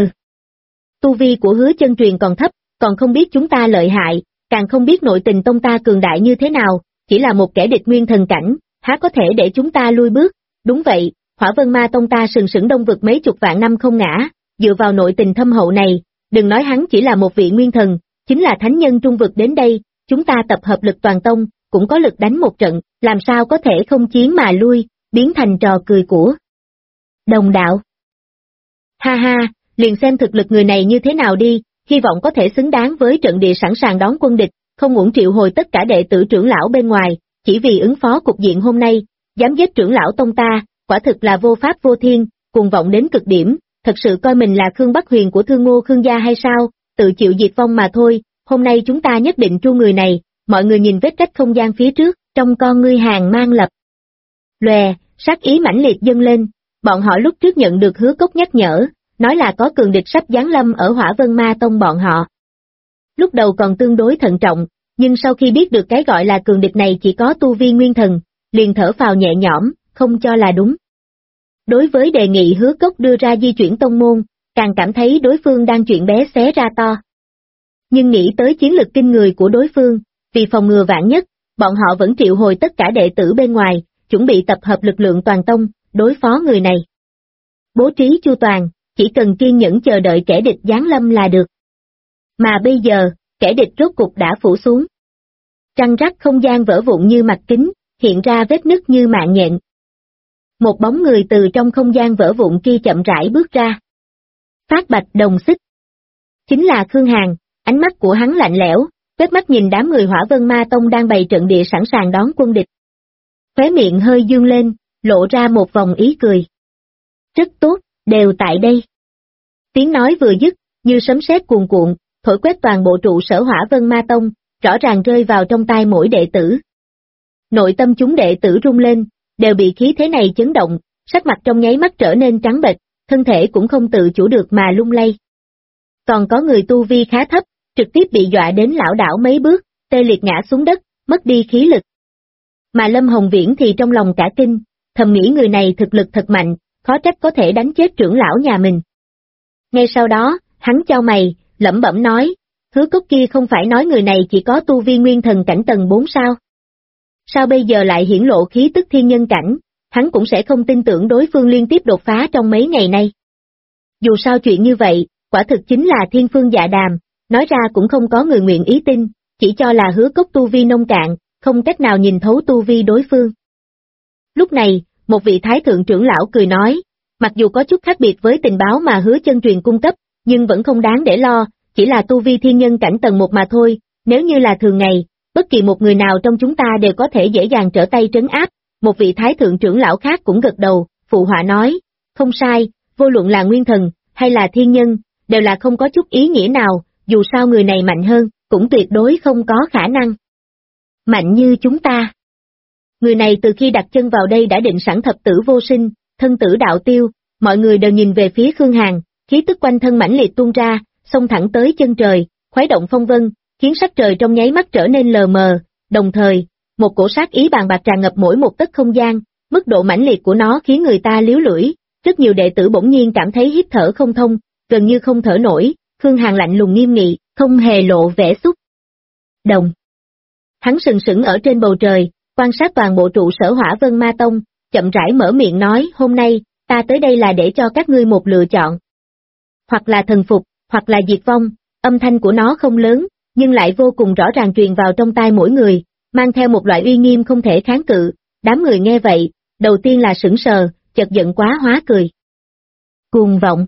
Tu vi của Hứa chân truyền còn thấp, còn không biết chúng ta lợi hại, càng không biết nội tình tông ta cường đại như thế nào, chỉ là một kẻ địch nguyên thần cảnh, há có thể để chúng ta lui bước, đúng vậy, Hỏa Vân Ma Tông ta sừng sững Đông Vực mấy chục vạn năm không ngã, dựa vào nội tình thâm hậu này, đừng nói hắn chỉ là một vị nguyên thần, chính là thánh nhân Trung Vực đến đây, chúng ta tập hợp lực toàn tông, cũng có lực đánh một trận, làm sao có thể không chiến mà lui, biến thành trò cười của đồng đạo. Ha ha, liền xem thực lực người này như thế nào đi, hy vọng có thể xứng đáng với trận địa sẵn sàng đón quân địch, không uổng triệu hồi tất cả đệ tử trưởng lão bên ngoài, chỉ vì ứng phó cục diện hôm nay, dám giết trưởng lão tông ta, quả thực là vô pháp vô thiên, cuồng vọng đến cực điểm, thật sự coi mình là Khương Bắc Huyền của Thương Ngô Khương gia hay sao, tự chịu diệt vong mà thôi, hôm nay chúng ta nhất định tru người này, mọi người nhìn vết rách không gian phía trước, trong con ngươi hàng mang lập lòe, sát ý mãnh liệt dâng lên, bọn họ lúc trước nhận được Hứa Cốc nhắc nhở, nói là có cường địch sắp giáng lâm ở Hỏa Vân Ma Tông bọn họ. Lúc đầu còn tương đối thận trọng, nhưng sau khi biết được cái gọi là cường địch này chỉ có tu vi nguyên thần, liền thở phào nhẹ nhõm, không cho là đúng. Đối với đề nghị Hứa Cốc đưa ra di chuyển tông môn, càng cảm thấy đối phương đang chuyện bé xé ra to. Nhưng nghĩ tới chiến lực kinh người của đối phương, vì phòng ngừa vạn nhất, bọn họ vẫn triệu hồi tất cả đệ tử bên ngoài, chuẩn bị tập hợp lực lượng toàn tông, đối phó người này. Bố trí chu toàn, chỉ cần kiên nhẫn chờ đợi kẻ địch giáng lâm là được. Mà bây giờ, kẻ địch rốt cục đã phủ xuống. Trăng rắc không gian vỡ vụn như mặt kính, hiện ra vết nứt như mạng nhện. Một bóng người từ trong không gian vỡ vụn kia chậm rãi bước ra. Phát Bạch Đồng Xích. Chính là Khương Hàn, ánh mắt của hắn lạnh lẽo, quét mắt nhìn đám người Hỏa Vân Ma Tông đang bày trận địa sẵn sàng đón quân địch. Khóe miệng hơi dương lên, lộ ra một vòng ý cười. Rất tốt, đều tại đây. Tiếng nói vừa dứt, như sấm sét cuồn cuộn, thổi quét toàn bộ trụ sở Hỏa Vân Ma Tông, rõ ràng rơi vào trong tai mỗi đệ tử. Nội tâm chúng đệ tử rung lên, đều bị khí thế này chấn động, sắc mặt trong nháy mắt trở nên trắng bệch, thân thể cũng không tự chủ được mà lung lay. Còn có người tu vi khá thấp, trực tiếp bị dọa đến lảo đảo mấy bước, tê liệt ngã xuống đất, mất đi khí lực. Mà Lâm Hồng Viễn thì trong lòng cả kinh, thầm nghĩ người này thực lực thật mạnh, khó trách có thể đánh chết trưởng lão nhà mình. Ngay sau đó, hắn chau mày, lẩm bẩm nói, Hứa Cốc kia không phải nói người này chỉ có tu vi nguyên thần cảnh tầng 4 sao? Sao bây giờ lại hiển lộ khí tức thiên nhân cảnh, hắn cũng sẽ không tin tưởng đối phương liên tiếp đột phá trong mấy ngày nay. Dù sao chuyện như vậy, quả thực chính là thiên phương dạ đàm, nói ra cũng không có người nguyện ý tin, chỉ cho là Hứa Cốc tu vi nông cạn, không cách nào nhìn thấu tu vi đối phương. Lúc này, một vị thái thượng trưởng lão cười nói, mặc dù có chút khác biệt với tình báo mà Hứa Chân Truyền cung cấp, nhưng vẫn không đáng để lo, chỉ là tu vi thiên nhân cảnh tầng 1 mà thôi, nếu như là thường ngày, bất kỳ một người nào trong chúng ta đều có thể dễ dàng trở tay trấn áp. Một vị thái thượng trưởng lão khác cũng gật đầu, phụ họa nói, không sai, vô luận là nguyên thần, hay là thiên nhân, đều là không có chút ý nghĩa nào, dù sao người này mạnh hơn, cũng tuyệt đối không có khả năng. Mạnh như chúng ta. Người này từ khi đặt chân vào đây đã định sẵn thập tử vô sinh, thân tử đạo tiêu, mọi người đều nhìn về phía Khương Hàn, khí tức quanh thân mãnh liệt tuôn ra, xông thẳng tới chân trời, khuấy động phong vân, khiến sắc trời trong nháy mắt trở nên lờ mờ, đồng thời, một cổ sát ý bàn bạc tràn ngập mỗi một tấc không gian, mức độ mãnh liệt của nó khiến người ta líu lưỡi, rất nhiều đệ tử bỗng nhiên cảm thấy hít thở không thông, gần như không thở nổi, Khương Hàn lạnh lùng nghiêm nghị, không hề lộ vẻ xúc động. Hắn sừng sững ở trên bầu trời, quan sát toàn bộ trụ sở Hỏa Vân Ma Tông, chậm rãi mở miệng nói, hôm nay, ta tới đây là để cho các ngươi một lựa chọn. Hoặc là thần phục, hoặc là diệt vong, âm thanh của nó không lớn, nhưng lại vô cùng rõ ràng truyền vào trong tai mỗi người, mang theo một loại uy nghiêm không thể kháng cự. Đám người nghe vậy, đầu tiên là sững sờ, chợt giận quá hóa cười. Cuồng vọng.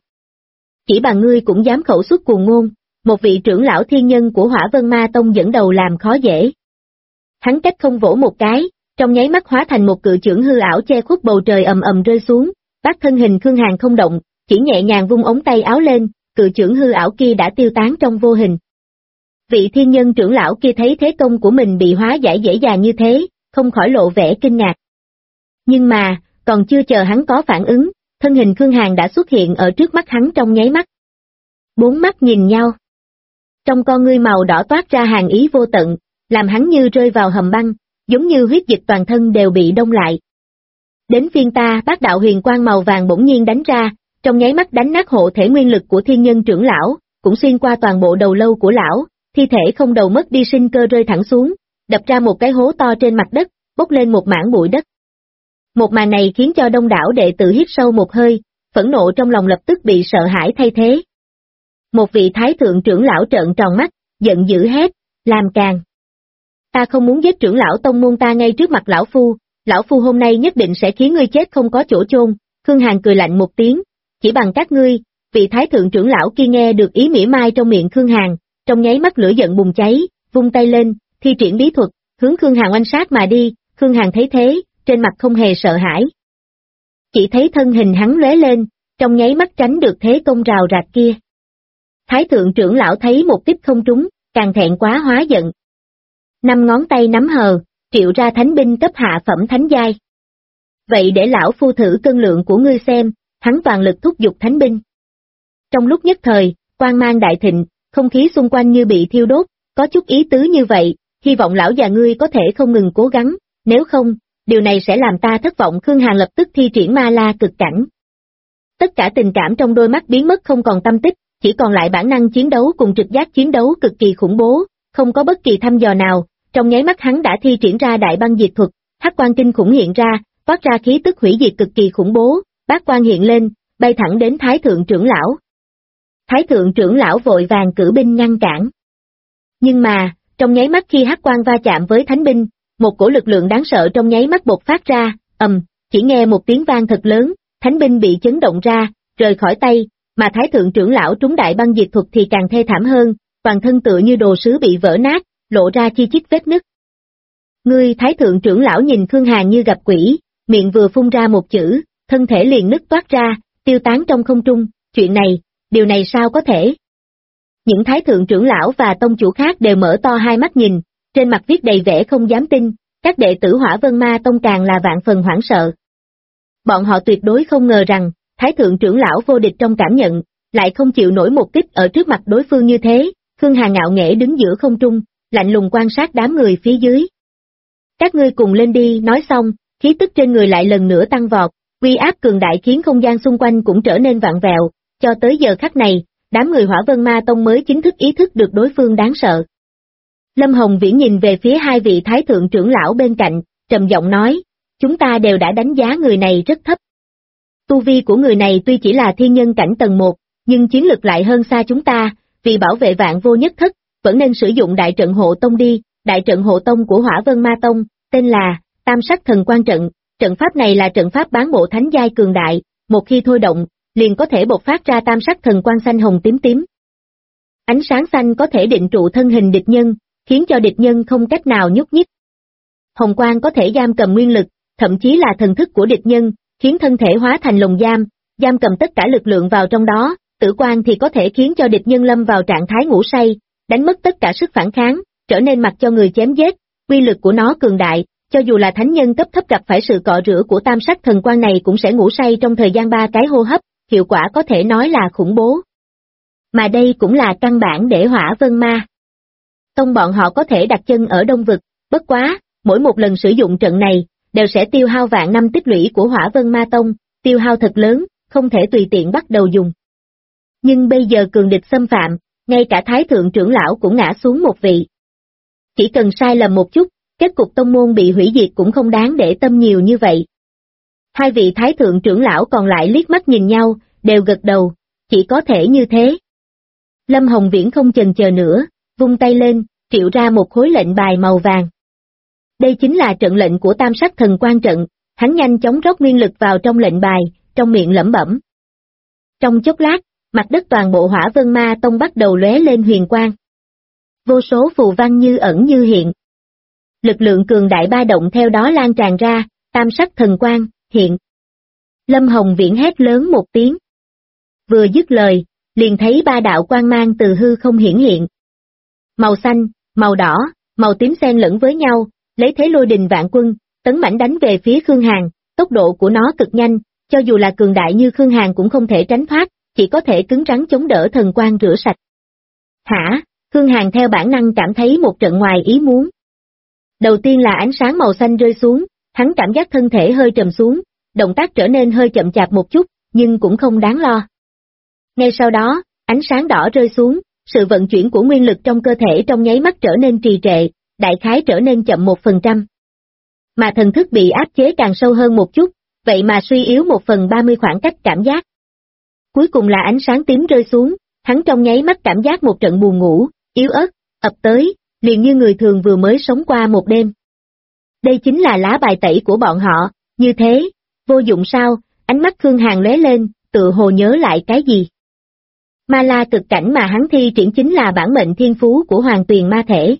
Chỉ bằng ngươi cũng dám khẩu xuất cuồng ngôn, một vị trưởng lão thiên nhân của Hỏa Vân Ma Tông dẫn đầu làm khó dễ. Hắn cách không vỗ một cái, trong nháy mắt hóa thành một cự chưởng hư ảo che khuất bầu trời ầm ầm rơi xuống, bác thân hình Khương Hàn không động, chỉ nhẹ nhàng vung ống tay áo lên, cự chưởng hư ảo kia đã tiêu tán trong vô hình. Vị thiên nhân trưởng lão kia thấy thế công của mình bị hóa giải dễ dàng như thế, không khỏi lộ vẻ kinh ngạc. Nhưng mà, còn chưa chờ hắn có phản ứng, thân hình Khương Hàn đã xuất hiện ở trước mắt hắn trong nháy mắt. Bốn mắt nhìn nhau. Trong con ngươi màu đỏ toát ra hàn ý vô tận, làm hắn như rơi vào hầm băng, giống như huyết dịch toàn thân đều bị đông lại. Đến phiên ta, bát đạo huyền quang màu vàng bỗng nhiên đánh ra, trong nháy mắt đánh nát hộ thể nguyên lực của thiên nhân trưởng lão, cũng xuyên qua toàn bộ đầu lâu của lão, thi thể không đầu mất đi sinh cơ rơi thẳng xuống, đập ra một cái hố to trên mặt đất, bốc lên một mảng bụi đất. Một màn này khiến cho đông đảo đệ tử hít sâu một hơi, phẫn nộ trong lòng lập tức bị sợ hãi thay thế. Một vị thái thượng trưởng lão trợn tròn mắt, giận dữ hét, làm càn. Ta không muốn giết trưởng lão tông môn ta ngay trước mặt lão phu hôm nay nhất định sẽ khiến ngươi chết không có chỗ chôn. Khương Hàn cười lạnh một tiếng, chỉ bằng các ngươi, vị thái thượng trưởng lão kia nghe được ý mỉa mai trong miệng Khương Hàn, trong nháy mắt lửa giận bùng cháy, vung tay lên, thi triển bí thuật, hướng Khương Hàn oanh sát mà đi. Khương Hàn thấy thế, trên mặt không hề sợ hãi. Chỉ thấy thân hình hắn lóe lên, trong nháy mắt tránh được thế công rào rạc kia. Thái thượng trưởng lão thấy một kích không trúng, càng thẹn quá hóa giận. 5 ngón tay nắm hờ, triệu ra thánh binh cấp hạ phẩm thánh giai. Vậy để lão phu thử cân lượng của ngươi xem, hắn toàn lực thúc giục thánh binh. Trong lúc nhất thời, quang mang đại thịnh, không khí xung quanh như bị thiêu đốt, có chút ý tứ như vậy, hy vọng lão già ngươi có thể không ngừng cố gắng, nếu không, điều này sẽ làm ta thất vọng. Khương Hàn lập tức thi triển ma la cực cảnh. Tất cả tình cảm trong đôi mắt biến mất không còn tâm tích, chỉ còn lại bản năng chiến đấu cùng trực giác chiến đấu cực kỳ khủng bố, không có bất kỳ thăm dò nào, trong nháy mắt hắn đã thi triển ra đại băng diệt thuật, hắc quang kinh khủng hiện ra, toát ra khí tức hủy diệt cực kỳ khủng bố, bát quang hiện lên, bay thẳng đến Thái thượng trưởng lão. Thái thượng trưởng lão vội vàng cử binh ngăn cản. Nhưng mà, trong nháy mắt khi hắc quang va chạm với thánh binh, một cổ lực lượng đáng sợ trong nháy mắt bộc phát ra, chỉ nghe một tiếng vang thật lớn, thánh binh bị chấn động ra, rời khỏi tay, mà Thái thượng trưởng lão trúng đại băng diệt thuật thì càng thê thảm hơn, toàn thân tựa như đồ sứ bị vỡ nát, lộ ra chi chít vết nứt. Ngươi Thái thượng trưởng lão nhìn Khương Hàn như gặp quỷ, miệng vừa phun ra một chữ, thân thể liền nứt toát ra, tiêu tán trong không trung, điều này sao có thể? Những Thái thượng trưởng lão và tông chủ khác đều mở to hai mắt nhìn, trên mặt viết đầy vẻ không dám tin, các đệ tử Hỏa Vân Ma Tông càng là vạn phần hoảng sợ. Bọn họ tuyệt đối không ngờ rằng, Thái thượng trưởng lão vô địch trong cảm nhận, lại không chịu nổi một kích ở trước mặt đối phương như thế. Khương Hàn ngạo nghễ đứng giữa không trung, lạnh lùng quan sát đám người phía dưới. Các ngươi cùng lên đi. Nói xong, khí tức trên người lại lần nữa tăng vọt, uy áp cường đại khiến không gian xung quanh cũng trở nên vặn vẹo, cho tới giờ khắc này, đám người Hỏa Vân Ma Tông mới chính thức ý thức được đối phương đáng sợ. Lâm Hồng Viễn nhìn về phía hai vị Thái thượng trưởng lão bên cạnh, trầm giọng nói, chúng ta đều đã đánh giá người này rất thấp. Tu vi của người này tuy chỉ là thiên nhân cảnh tầng 1, nhưng chiến lực lại hơn xa chúng ta, vì bảo vệ vạn vô nhất thất, vẫn nên sử dụng đại trận hộ tông đi. Đại trận hộ tông của Hỏa Vân Ma Tông, tên là Tam Sắc Thần Quan Trận, trận pháp này là trận pháp bán bộ thánh giai cường đại, một khi thôi động, liền có thể bộc phát ra tam sắc thần quang xanh hồng tím tím. Ánh sáng xanh có thể định trụ thân hình địch nhân, khiến cho địch nhân không cách nào nhúc nhích. Hồng quang có thể giam cầm nguyên lực, thậm chí là thần thức của địch nhân, khiến thân thể hóa thành lồng giam cầm tất cả lực lượng vào trong đó. Tử quang thì có thể khiến cho địch nhân lâm vào trạng thái ngủ say, đánh mất tất cả sức phản kháng, trở nên mặc cho người chém giết. Uy lực của nó cường đại, cho dù là thánh nhân cấp thấp gặp phải sự cọ rửa của tam sắc thần quang này cũng sẽ ngủ say trong thời gian 3 cái hô hấp, hiệu quả có thể nói là khủng bố. Mà đây cũng là căn bản để Hỏa Vân Ma Tông bọn họ có thể đặt chân ở Đông Vực, bất quá, mỗi một lần sử dụng trận này, đều sẽ tiêu hao vạn năm tích lũy của Hỏa Vân Ma Tông, tiêu hao thật lớn, không thể tùy tiện bắt đầu dùng. Nhưng bây giờ cường địch xâm phạm, ngay cả Thái thượng trưởng lão cũng ngã xuống một vị. Chỉ cần sai lầm một chút, kết cục tông môn bị hủy diệt cũng không đáng để tâm nhiều như vậy. Hai vị Thái thượng trưởng lão còn lại liếc mắt nhìn nhau, đều gật đầu, chỉ có thể như thế. Lâm Hồng Viễn không chần chờ nữa, vung tay lên, triệu ra một khối lệnh bài màu vàng. Đây chính là trận lệnh của Tam Sắc Thần Quan Trận, hắn nhanh chóng rót nguyên lực vào trong lệnh bài, trong miệng lẩm bẩm. Trong chốc lát, mặt đất toàn bộ Hỏa Vân Ma Tông bắt đầu lóe lên huyền quang. Vô số phù văn như ẩn như hiện. Lực lượng cường đại ba động theo đó lan tràn ra, Tam Sắc Thần Quang, hiện. Lâm Hồng Viễn hét lớn một tiếng. Vừa dứt lời, liền thấy 3 đạo quang mang từ hư không hiển hiện. Màu xanh, màu đỏ, màu tím xen lẫn với nhau, lấy thế lôi đình vạn quân, tấn mãnh đánh về phía Khương Hàn, tốc độ của nó cực nhanh, cho dù là cường đại như Khương Hàn cũng không thể tránh thoát, chỉ có thể cứng rắn chống đỡ thần quang rửa sạch. Hả? Khương Hàn theo bản năng cảm thấy một trận ngoài ý muốn. Đầu tiên là ánh sáng màu xanh rơi xuống, hắn cảm giác thân thể hơi trầm xuống, động tác trở nên hơi chậm chạp một chút, nhưng cũng không đáng lo. Ngay sau đó, ánh sáng đỏ rơi xuống, sự vận chuyển của nguyên lực trong cơ thể trong nháy mắt trở nên trì trệ, đại khái trở nên chậm 1%. Mà thần thức bị áp chế càng sâu hơn một chút, vậy mà suy yếu 1/30 khoảng cách cảm giác. Cuối cùng là ánh sáng tím rơi xuống, hắn trong nháy mắt cảm giác một trận buồn ngủ, yếu ớt, ập tới, liền như người thường vừa mới sống qua một đêm. Đây chính là lá bài tẩy của bọn họ, như thế, vô dụng sao? Ánh mắt Khương Hàn lóe lên, tựa hồ nhớ lại cái gì. Ma la cực cảnh mà hắn thi triển chính là bản mệnh thiên phú của Hoàng Tuyền ma thể.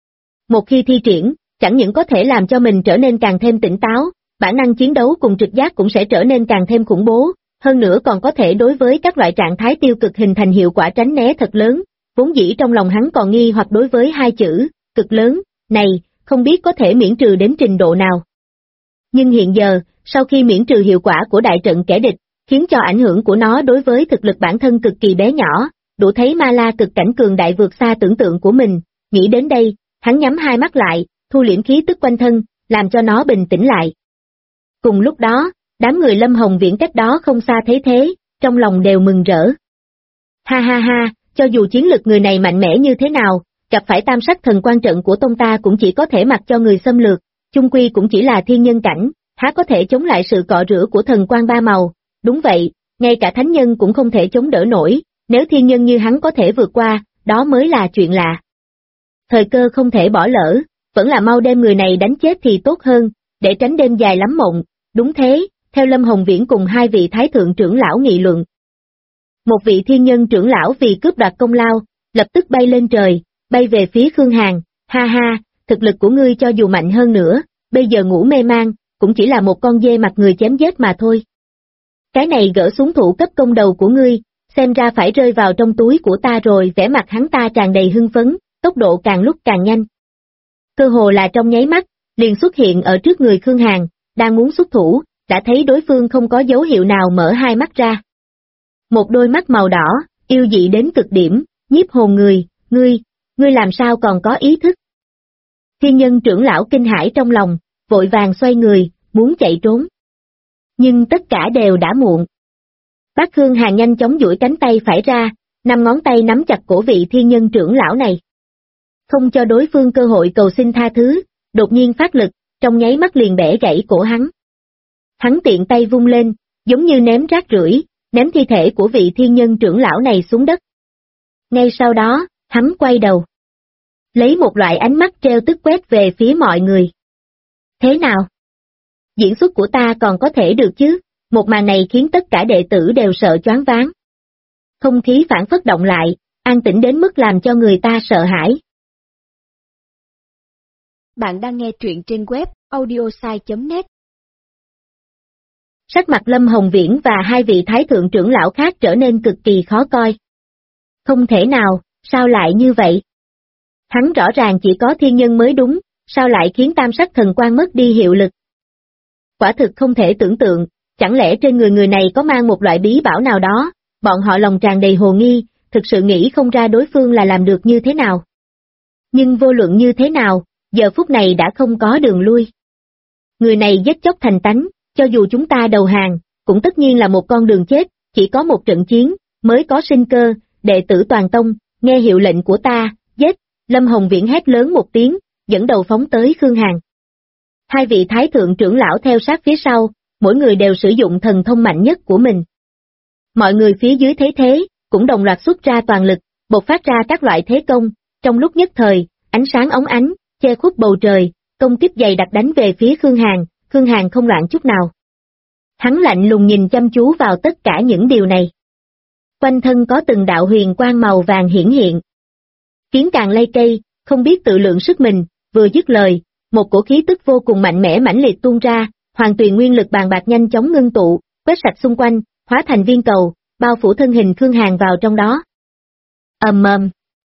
Một khi thi triển, chẳng những có thể làm cho mình trở nên càng thêm tỉnh táo, bản năng chiến đấu cùng trực giác cũng sẽ trở nên càng thêm khủng bố, hơn nữa còn có thể đối với các loại trạng thái tiêu cực hình thành hiệu quả tránh né thật lớn, vốn dĩ trong lòng hắn còn nghi hoặc đối với hai chữ, cực lớn, này, không biết có thể miễn trừ đến trình độ nào. Nhưng hiện giờ, sau khi miễn trừ hiệu quả của đại trận kẻ địch, khiến cho ảnh hưởng của nó đối với thực lực bản thân cực kỳ bé nhỏ, đủ thấy ma la cực cảnh cường đại vượt xa tưởng tượng của mình, nghĩ đến đây, hắn nhắm hai mắt lại, thu liễm khí tức quanh thân, làm cho nó bình tĩnh lại. Cùng lúc đó, đám người Lâm Hồng Viễn cách đó không xa thấy thế, trong lòng đều mừng rỡ. Ha ha ha, cho dù chiến lực người này mạnh mẽ như thế nào, gặp phải tam sắc thần quan trận của tông ta cũng chỉ có thể mặc cho người xâm lược, chung quy cũng chỉ là thiên nhân cảnh, há có thể chống lại sự cọ rửa của thần quan ba màu, đúng vậy, ngay cả thánh nhân cũng không thể chống đỡ nổi, nếu thiên nhân như hắn có thể vượt qua, đó mới là chuyện lạ. Thời cơ không thể bỏ lỡ, vẫn là mau đem người này đánh chết thì tốt hơn, để tránh đêm dài lắm mộng, đúng thế, theo Lâm Hồng Viễn cùng hai vị thái thượng trưởng lão nghị luận. Một vị thiên nhân trưởng lão vì cướp đoạt công lao, lập tức bay lên trời, bay về phía Khương Hàn, ha ha, thực lực của ngươi cho dù mạnh hơn nữa, bây giờ ngủ mê man, cũng chỉ là một con dê mặt người chém giết mà thôi. Cái này gỡ xuống thủ cấp công đầu của ngươi, xem ra phải rơi vào trong túi của ta rồi, vẻ mặt hắn ta tràn đầy hưng phấn, tốc độ càng lúc càng nhanh. Cơ hồ là trong nháy mắt, liền xuất hiện ở trước người Khương Hàn, đang muốn xuất thủ, đã thấy đối phương không có dấu hiệu nào mở hai mắt ra. Một đôi mắt màu đỏ, yêu dị đến cực điểm, nhiếp hồn người, ngươi làm sao còn có ý thức? Thiên nhân trưởng lão kinh hãi trong lòng, vội vàng xoay người, muốn chạy trốn. Nhưng tất cả đều đã muộn. Bác Khương Hàn nhanh chóng duỗi cánh tay phải ra, 5 ngón tay nắm chặt cổ vị thiên nhân trưởng lão này. Không cho đối phương cơ hội cầu xin tha thứ, đột nhiên phát lực, trong nháy mắt liền bẻ gãy cổ hắn. Hắn tiện tay vung lên, giống như ném rác rưởi, ném thi thể của vị thiên nhân trưởng lão này xuống đất. Ngay sau đó, hắn quay đầu. Lấy một loại ánh mắt treo tức quét về phía mọi người. Thế nào? Diễn xuất của ta còn có thể được chứ? Một màn này khiến tất cả đệ tử đều sợ choáng váng. Không khí phảng phất động lại, an tĩnh đến mức làm cho người ta sợ hãi. Bạn đang nghe truyện trên web audiosai.net. Sắc mặt Lâm Hồng Viễn và hai vị thái thượng trưởng lão khác trở nên cực kỳ khó coi. Không thể nào, sao lại như vậy? Hắn rõ ràng chỉ có thiên nhân mới đúng, sao lại khiến tam sắc thần quan mất đi hiệu lực? Quả thực không thể tưởng tượng, chẳng lẽ trên người này có mang một loại bí bảo nào đó, bọn họ lòng tràn đầy hồ nghi, thực sự nghĩ không ra đối phương là làm được như thế nào. Nhưng vô luận như thế nào, giờ phút này đã không có đường lui. Người này giết chóc thành tánh, cho dù chúng ta đầu hàng, cũng tất nhiên là một con đường chết, chỉ có một trận chiến, mới có sinh cơ, đệ tử toàn tông, nghe hiệu lệnh của ta, giết, Lâm Hồng Viễn hét lớn một tiếng, dẫn đầu phóng tới Khương Hàn. Hai vị thái thượng trưởng lão theo sát phía sau, mỗi người đều sử dụng thần thông mạnh nhất của mình. Mọi người phía dưới thấy thế, cũng đồng loạt xuất ra toàn lực, bộc phát ra các loại thế công, trong lúc nhất thời, ánh sáng óng ánh, che khuất bầu trời, công kích dày đặc đánh về phía Khương Hàn không loạn chút nào. Hắn lạnh lùng nhìn chăm chú vào tất cả những điều này. Quanh thân có từng đạo huyền quang màu vàng hiển hiện. Kiến càng lay cây, không biết tự lượng sức mình, vừa dứt lời, một cổ khí tức vô cùng mạnh mẽ mãnh liệt tuôn ra, hoàn tuyền nguyên lực bàn bạc nhanh chóng ngưng tụ, quét sạch xung quanh, hóa thành viên cầu, bao phủ thân hình Khương Hàn vào trong đó. Ầm ầm.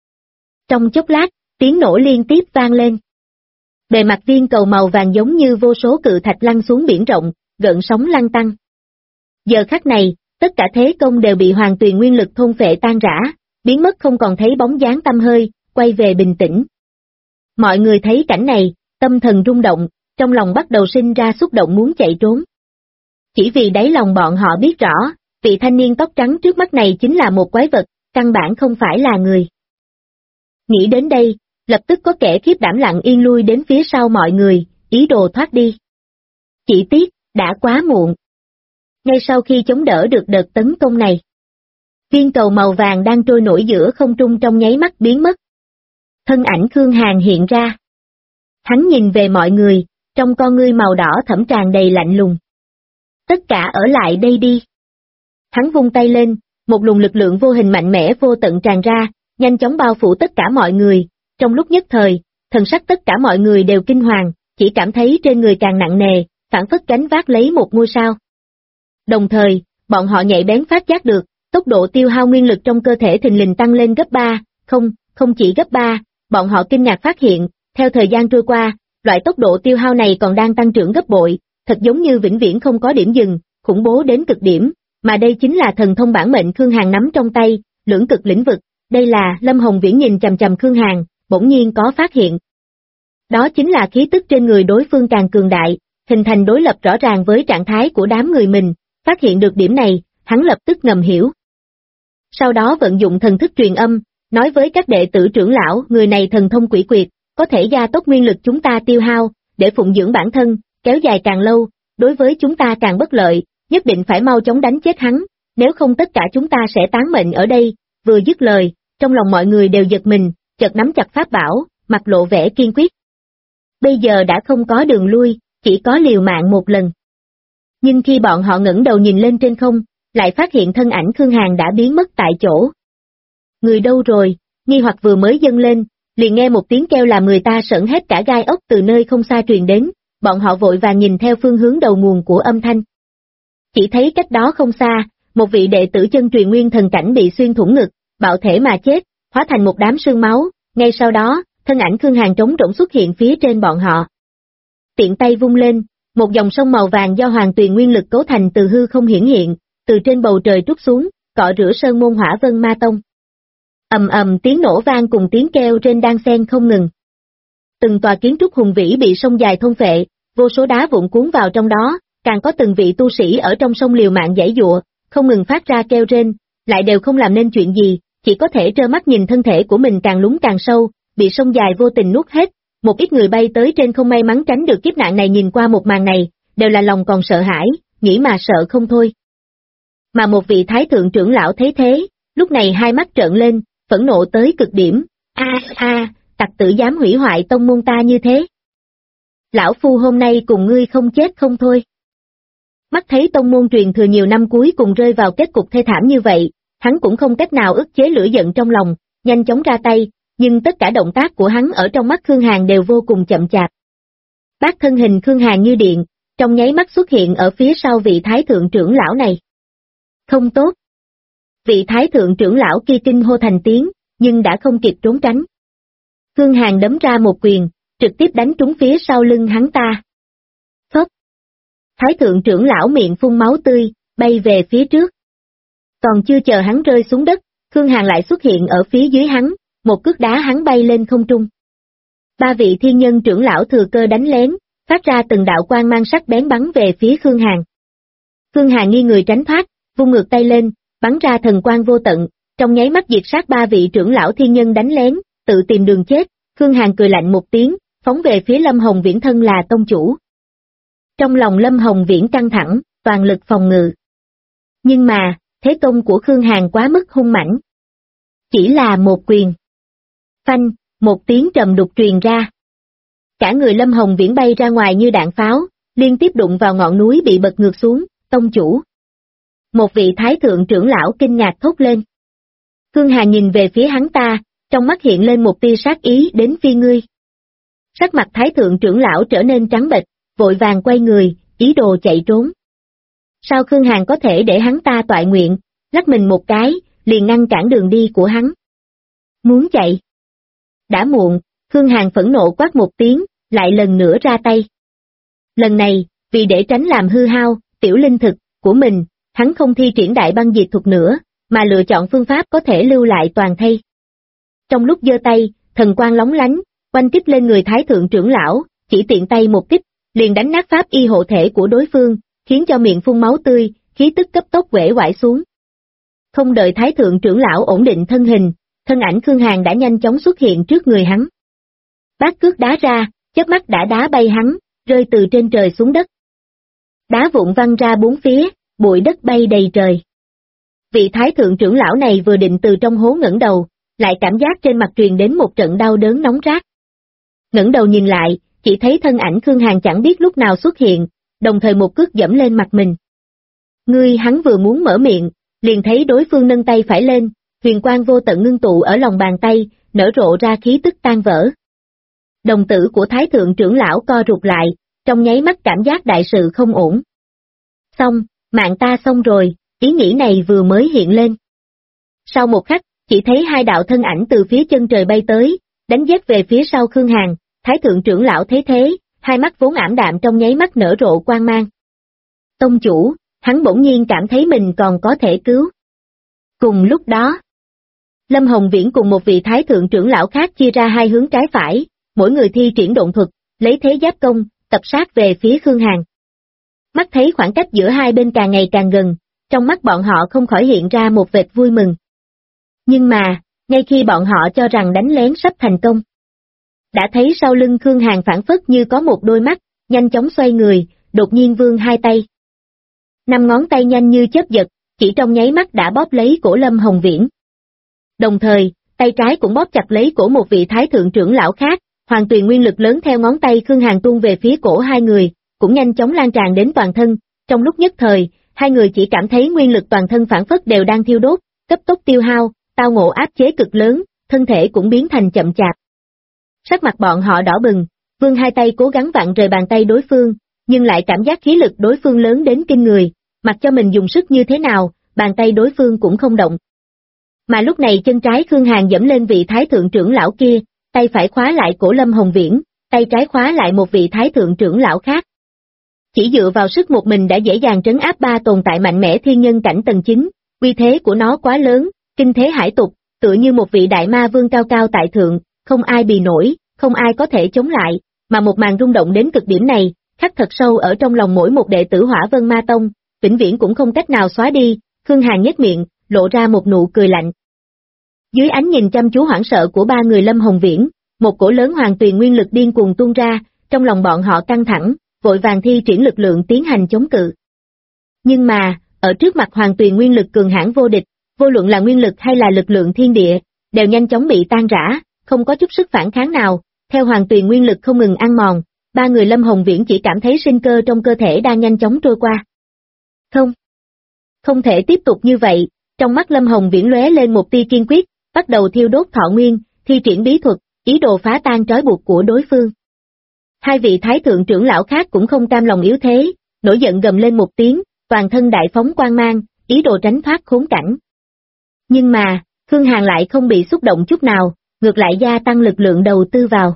Trong chốc lát, tiếng nổ liên tiếp vang lên. Bề mặt viên cầu màu vàng giống như vô số cự thạch lăn xuống biển rộng, gợn sóng lăn tăn. Giờ khắc này, tất cả thế công đều bị hoàn tuyền nguyên lực thôn phệ tan rã, biến mất không còn thấy bóng dáng tăm hơi, quay về bình tĩnh. Mọi người thấy cảnh này, tâm thần rung động, trong lòng bắt đầu sinh ra xúc động muốn chạy trốn. Chỉ vì đáy lòng bọn họ biết rõ, vị thanh niên tóc trắng trước mắt này chính là một quái vật, căn bản không phải là người. Nghĩ đến đây, lập tức có kẻ khiếp đảm lặng yên lui đến phía sau mọi người, ý đồ thoát đi. Chỉ tiếc, đã quá muộn. Ngay sau khi chống đỡ được đợt tấn công này, viên cầu màu vàng đang trôi nổi giữa không trung trong nháy mắt biến mất. Thân ảnh Khương Hàn hiện ra. Hắn nhìn về mọi người, trong con ngươi màu đỏ thẫm tràn đầy lạnh lùng. Tất cả ở lại đây đi. Hắn vung tay lên, một luồng lực lượng vô hình mạnh mẽ vô tận tràn ra, nhanh chóng bao phủ tất cả mọi người, trong lúc nhất thời, thần sắc tất cả mọi người đều kinh hoàng, chỉ cảm thấy trên người càng nặng nề, phảng phất gánh vác lấy một ngôi sao. Đồng thời, bọn họ nhạy bén phát giác được, tốc độ tiêu hao nguyên lực trong cơ thể thình lình tăng lên gấp 3, không chỉ gấp 3, bọn họ kinh ngạc phát hiện, theo thời gian trôi qua, loại tốc độ tiêu hao này còn đang tăng trưởng gấp bội, thật giống như vĩnh viễn không có điểm dừng, khủng bố đến cực điểm, mà đây chính là thần thông bản mệnh Khương Hàn nắm trong tay, lưỡng cực lĩnh vực, đây là Lâm Hồng Viễn nhìn chằm chằm Khương Hàn, bỗng nhiên có phát hiện. Đó chính là khí tức trên người đối phương càng cường đại, hình thành đối lập rõ ràng với trạng thái của đám người mình, phát hiện được điểm này, hắn lập tức ngầm hiểu. Sau đó vận dụng thần thức truyền âm, nói với các đệ tử trưởng lão, người này thần thông quỷ quyệt, có thể gia tốc nguyên lực chúng ta tiêu hao, để phụng dưỡng bản thân, kéo dài càng lâu, đối với chúng ta càng bất lợi, nhất định phải mau chóng đánh chết hắn, nếu không tất cả chúng ta sẽ tán mệnh ở đây. Vừa dứt lời, trong lòng mọi người đều giật mình, chợt nắm chặt pháp bảo, mặt lộ vẻ kiên quyết. Bây giờ đã không có đường lui, chỉ có liều mạng một lần. Nhưng khi bọn họ ngẩng đầu nhìn lên trên không, lại phát hiện thân ảnh Khương Hàn đã biến mất tại chỗ. Người đâu rồi? Nghi hoặc vừa mới dâng lên, liền nghe một tiếng kêu làm người ta sởn hết cả gai ốc từ nơi không xa truyền đến, bọn họ vội vàng nhìn theo phương hướng đầu nguồn của âm thanh. Chỉ thấy cách đó không xa, một vị đệ tử chân truyền nguyên thần cảnh bị xuyên thủng ngực, bạo thể mà chết, hóa thành một đám sương máu, ngay sau đó, thân ảnh Khương Hàn trống rỗng xuất hiện phía trên bọn họ. Tiện tay vung lên, một dòng sông màu vàng do hoàng tuyền nguyên lực cấu thành từ hư không hiển hiện, từ trên bầu trời trút xuống, cọ rửa sơn môn Hỏa Vân Ma Tông. Ầm ầm tiếng nổ vang cùng tiếng kêu trên đan xen không ngừng. Từng tòa kiến trúc hùng vĩ bị sông dài thôn phệ, vô số đá vụn cuốn vào trong đó, càng có từng vị tu sĩ ở trong sông liều mạng giãy giụa, không ngừng phát ra kêu rên, lại đều không làm nên chuyện gì, chỉ có thể trơ mắt nhìn thân thể của mình càng lún càng sâu, bị sông dài vô tình nuốt hết. Một ít người bay tới trên không may mắn tránh được kiếp nạn này nhìn qua một màn này, đều là lòng còn sợ hãi, nghĩ mà sợ không thôi. Mà một vị thái thượng trưởng lão thấy thế, lúc này hai mắt trợn lên, phẫn nộ tới cực điểm, tặc tử dám hủy hoại tông môn ta như thế. Lão phu hôm nay cùng ngươi không chết không thôi. Mắt thấy tông môn truyền thừa nhiều năm cuối cùng rơi vào kết cục thê thảm như vậy, hắn cũng không cách nào ức chế lửa giận trong lòng, nhanh chóng ra tay, nhưng tất cả động tác của hắn ở trong mắt Khương Hàn đều vô cùng chậm chạp. Bác thân hình Khương Hàn như điện, trong nháy mắt xuất hiện ở phía sau vị thái thượng trưởng lão này. Không tốt. Vị thái thượng trưởng lão kia kinh hô thành tiếng, nhưng đã không kịp trốn tránh. Khương Hàn đấm ra một quyền, trực tiếp đánh trúng phía sau lưng hắn ta. Phốc. Thái thượng trưởng lão miệng phun máu tươi, bay về phía trước. Còn chưa chờ hắn rơi xuống đất, Khương Hàn lại xuất hiện ở phía dưới hắn, một cước đá hắn bay lên không trung. Ba vị thiên nhân trưởng lão thừa cơ đánh lén, phát ra từng đạo quang mang sắc bén bắn về phía Khương Hàn. Khương Hàn nghi người tránh thoát, vung ngược tay lên, bắn ra thần quang vô tận, trong nháy mắt diệt sát ba vị trưởng lão thiên nhân đánh lén, tự tìm đường chết. Khương Hàn cười lạnh một tiếng, phóng về phía Lâm Hồng Viễn thân là tông chủ. Trong lòng Lâm Hồng Viễn căng thẳng, toàn lực phòng ngự. Nhưng mà, thế công của Khương Hàn quá mức hung mãnh. Chỉ là một quyền. Phanh, một tiếng trầm đục truyền ra. Cả người Lâm Hồng Viễn bay ra ngoài như đạn pháo, liên tiếp đụng vào ngọn núi bị bật ngược xuống, tông chủ. Một vị thái thượng trưởng lão kinh ngạc thốt lên. Khương Hàn nhìn về phía hắn ta, trong mắt hiện lên một tia sát ý đến phi ngươi. Sắc mặt thái thượng trưởng lão trở nên trắng bệch, vội vàng quay người, ý đồ chạy trốn. Sao Khương Hàn có thể để hắn ta toại nguyện, lắc mình một cái, liền ngăn cản đường đi của hắn. Muốn chạy. Đã muộn, Khương Hàn phẫn nộ quát một tiếng, lại lần nữa ra tay. Lần này, vì để tránh làm hư hao, tiểu linh thực, của mình, hắn không thi triển đại băng diệt thuật nữa, mà lựa chọn phương pháp có thể lưu lại toàn thây. Trong lúc giơ tay, thần quang lóng lánh, quanh kích lên người thái thượng trưởng lão, chỉ tiện tay một kích, liền đánh nát pháp y hộ thể của đối phương, khiến cho miệng phun máu tươi, khí tức cấp tốc uể oải xuống. Không đợi thái thượng trưởng lão ổn định thân hình, thân ảnh Khương Hàn đã nhanh chóng xuất hiện trước người hắn. Bát cước đá ra, chớp mắt đã đá bay hắn, rơi từ trên trời xuống đất. Đá vụn văng ra bốn phía, bụi đất bay đầy trời. Vị thái thượng trưởng lão này vừa định từ trong hố ngẩng đầu, lại cảm giác trên mặt truyền đến một trận đau đớn nóng rát. Ngẩng đầu nhìn lại, chỉ thấy thân ảnh Khương Hàn chẳng biết lúc nào xuất hiện, đồng thời một cước dẫm lên mặt mình. Hắn vừa muốn mở miệng, liền thấy đối phương nâng tay phải lên, huyền quang vô tận ngưng tụ ở lòng bàn tay, nở rộ ra khí tức tan vỡ. Đồng tử của Thái Thượng trưởng lão co rụt lại, trong nháy mắt cảm giác đại sự không ổn. Xong, mạng ta xong rồi, ý nghĩ này vừa mới hiện lên. Sau một khắc, chỉ thấy hai đạo thân ảnh từ phía chân trời bay tới, đánh giết về phía sau Khương Hàn. Thái Thượng trưởng lão thấy thế, hai mắt vốn ảm đạm trong nháy mắt nở rộ quang mang. Tông chủ, hắn bỗng nhiên cảm thấy mình còn có thể cứu. Cùng lúc đó, Lâm Hồng Viễn cùng một vị Thái Thượng trưởng lão khác chia ra hai hướng trái phải, mỗi người thi triển độn thuật, lấy thế giáp công, tập sát về phía Khương Hàn. Mắt thấy khoảng cách giữa hai bên càng ngày càng gần, trong mắt bọn họ không khỏi hiện ra một vệt vui mừng. Nhưng mà, ngay khi bọn họ cho rằng đánh lén sắp thành công, đã thấy sau lưng Khương Hàn phảng phất như có một đôi mắt, nhanh chóng xoay người, đột nhiên vươn hai tay. 5 ngón tay nhanh như chớp giật, chỉ trong nháy mắt đã bóp lấy cổ Lâm Hồng Viễn. Đồng thời, tay trái cũng bóp chặt lấy cổ một vị Thái Thượng trưởng lão khác, hoàng tuyền nguyên lực lớn theo ngón tay Khương Hàn tuôn về phía cổ hai người, cũng nhanh chóng lan tràn đến toàn thân. Trong lúc nhất thời, hai người chỉ cảm thấy nguyên lực toàn thân phảng phất đều đang thiêu đốt, cấp tốc tiêu hao, tao ngộ áp chế cực lớn, thân thể cũng biến thành chậm chạp. Sắc mặt bọn họ đỏ bừng, vươn hai tay cố gắng vặn rời bàn tay đối phương, nhưng lại cảm giác khí lực đối phương lớn đến kinh người, mặc cho mình dùng sức như thế nào, bàn tay đối phương cũng không động. Mà lúc này chân trái Khương Hàn dẫm lên vị Thái Thượng trưởng lão kia, tay phải khóa lại cổ Lâm Hồng Viễn, tay trái khóa lại một vị Thái Thượng trưởng lão khác. Chỉ dựa vào sức một mình đã dễ dàng trấn áp ba tồn tại mạnh mẽ thiên nhân cảnh tầng 9, uy thế của nó quá lớn, kinh thế hải tục, tựa như một vị đại ma vương cao cao tại thượng, không ai bì nổi, không ai có thể chống lại, mà một màn rung động đến cực điểm này, khắc thật sâu ở trong lòng mỗi một đệ tử Hỏa Vân Ma Tông, vĩnh viễn cũng không cách nào xóa đi. Khương Hàn nhếch miệng, lộ ra một nụ cười lạnh. Dưới ánh nhìn chăm chú hoảng sợ của ba người Lâm Hồng Viễn, một cổ lớn hoàng tuyền nguyên lực điên cuồng tuôn ra, trong lòng bọn họ căng thẳng, vội vàng thi triển lực lượng tiến hành chống cự. Nhưng mà, ở trước mặt hoàng tuyền nguyên lực cường hãn vô địch, vô luận là nguyên lực hay là lực lượng thiên địa, đều nhanh chóng bị tan rã, không có chút sức phản kháng nào. Theo hoàng tuyền nguyên lực không ngừng ăn mòn, ba người Lâm Hồng Viễn chỉ cảm thấy sinh cơ trong cơ thể đang nhanh chóng trôi qua. Không thể tiếp tục như vậy, trong mắt Lâm Hồng Viễn lóe lên một tia kiên quyết, bắt đầu thiêu đốt thọ nguyên, thi triển bí thuật, ý đồ phá tan trói buộc của đối phương. Hai vị Thái Thượng trưởng lão khác cũng không cam lòng yếu thế, nổi giận gầm lên một tiếng, toàn thân đại phóng quang mang, ý đồ tránh thoát khốn cảnh. Nhưng mà, Khương Hàn lại không bị xúc động chút nào, ngược lại gia tăng lực lượng đầu tư vào.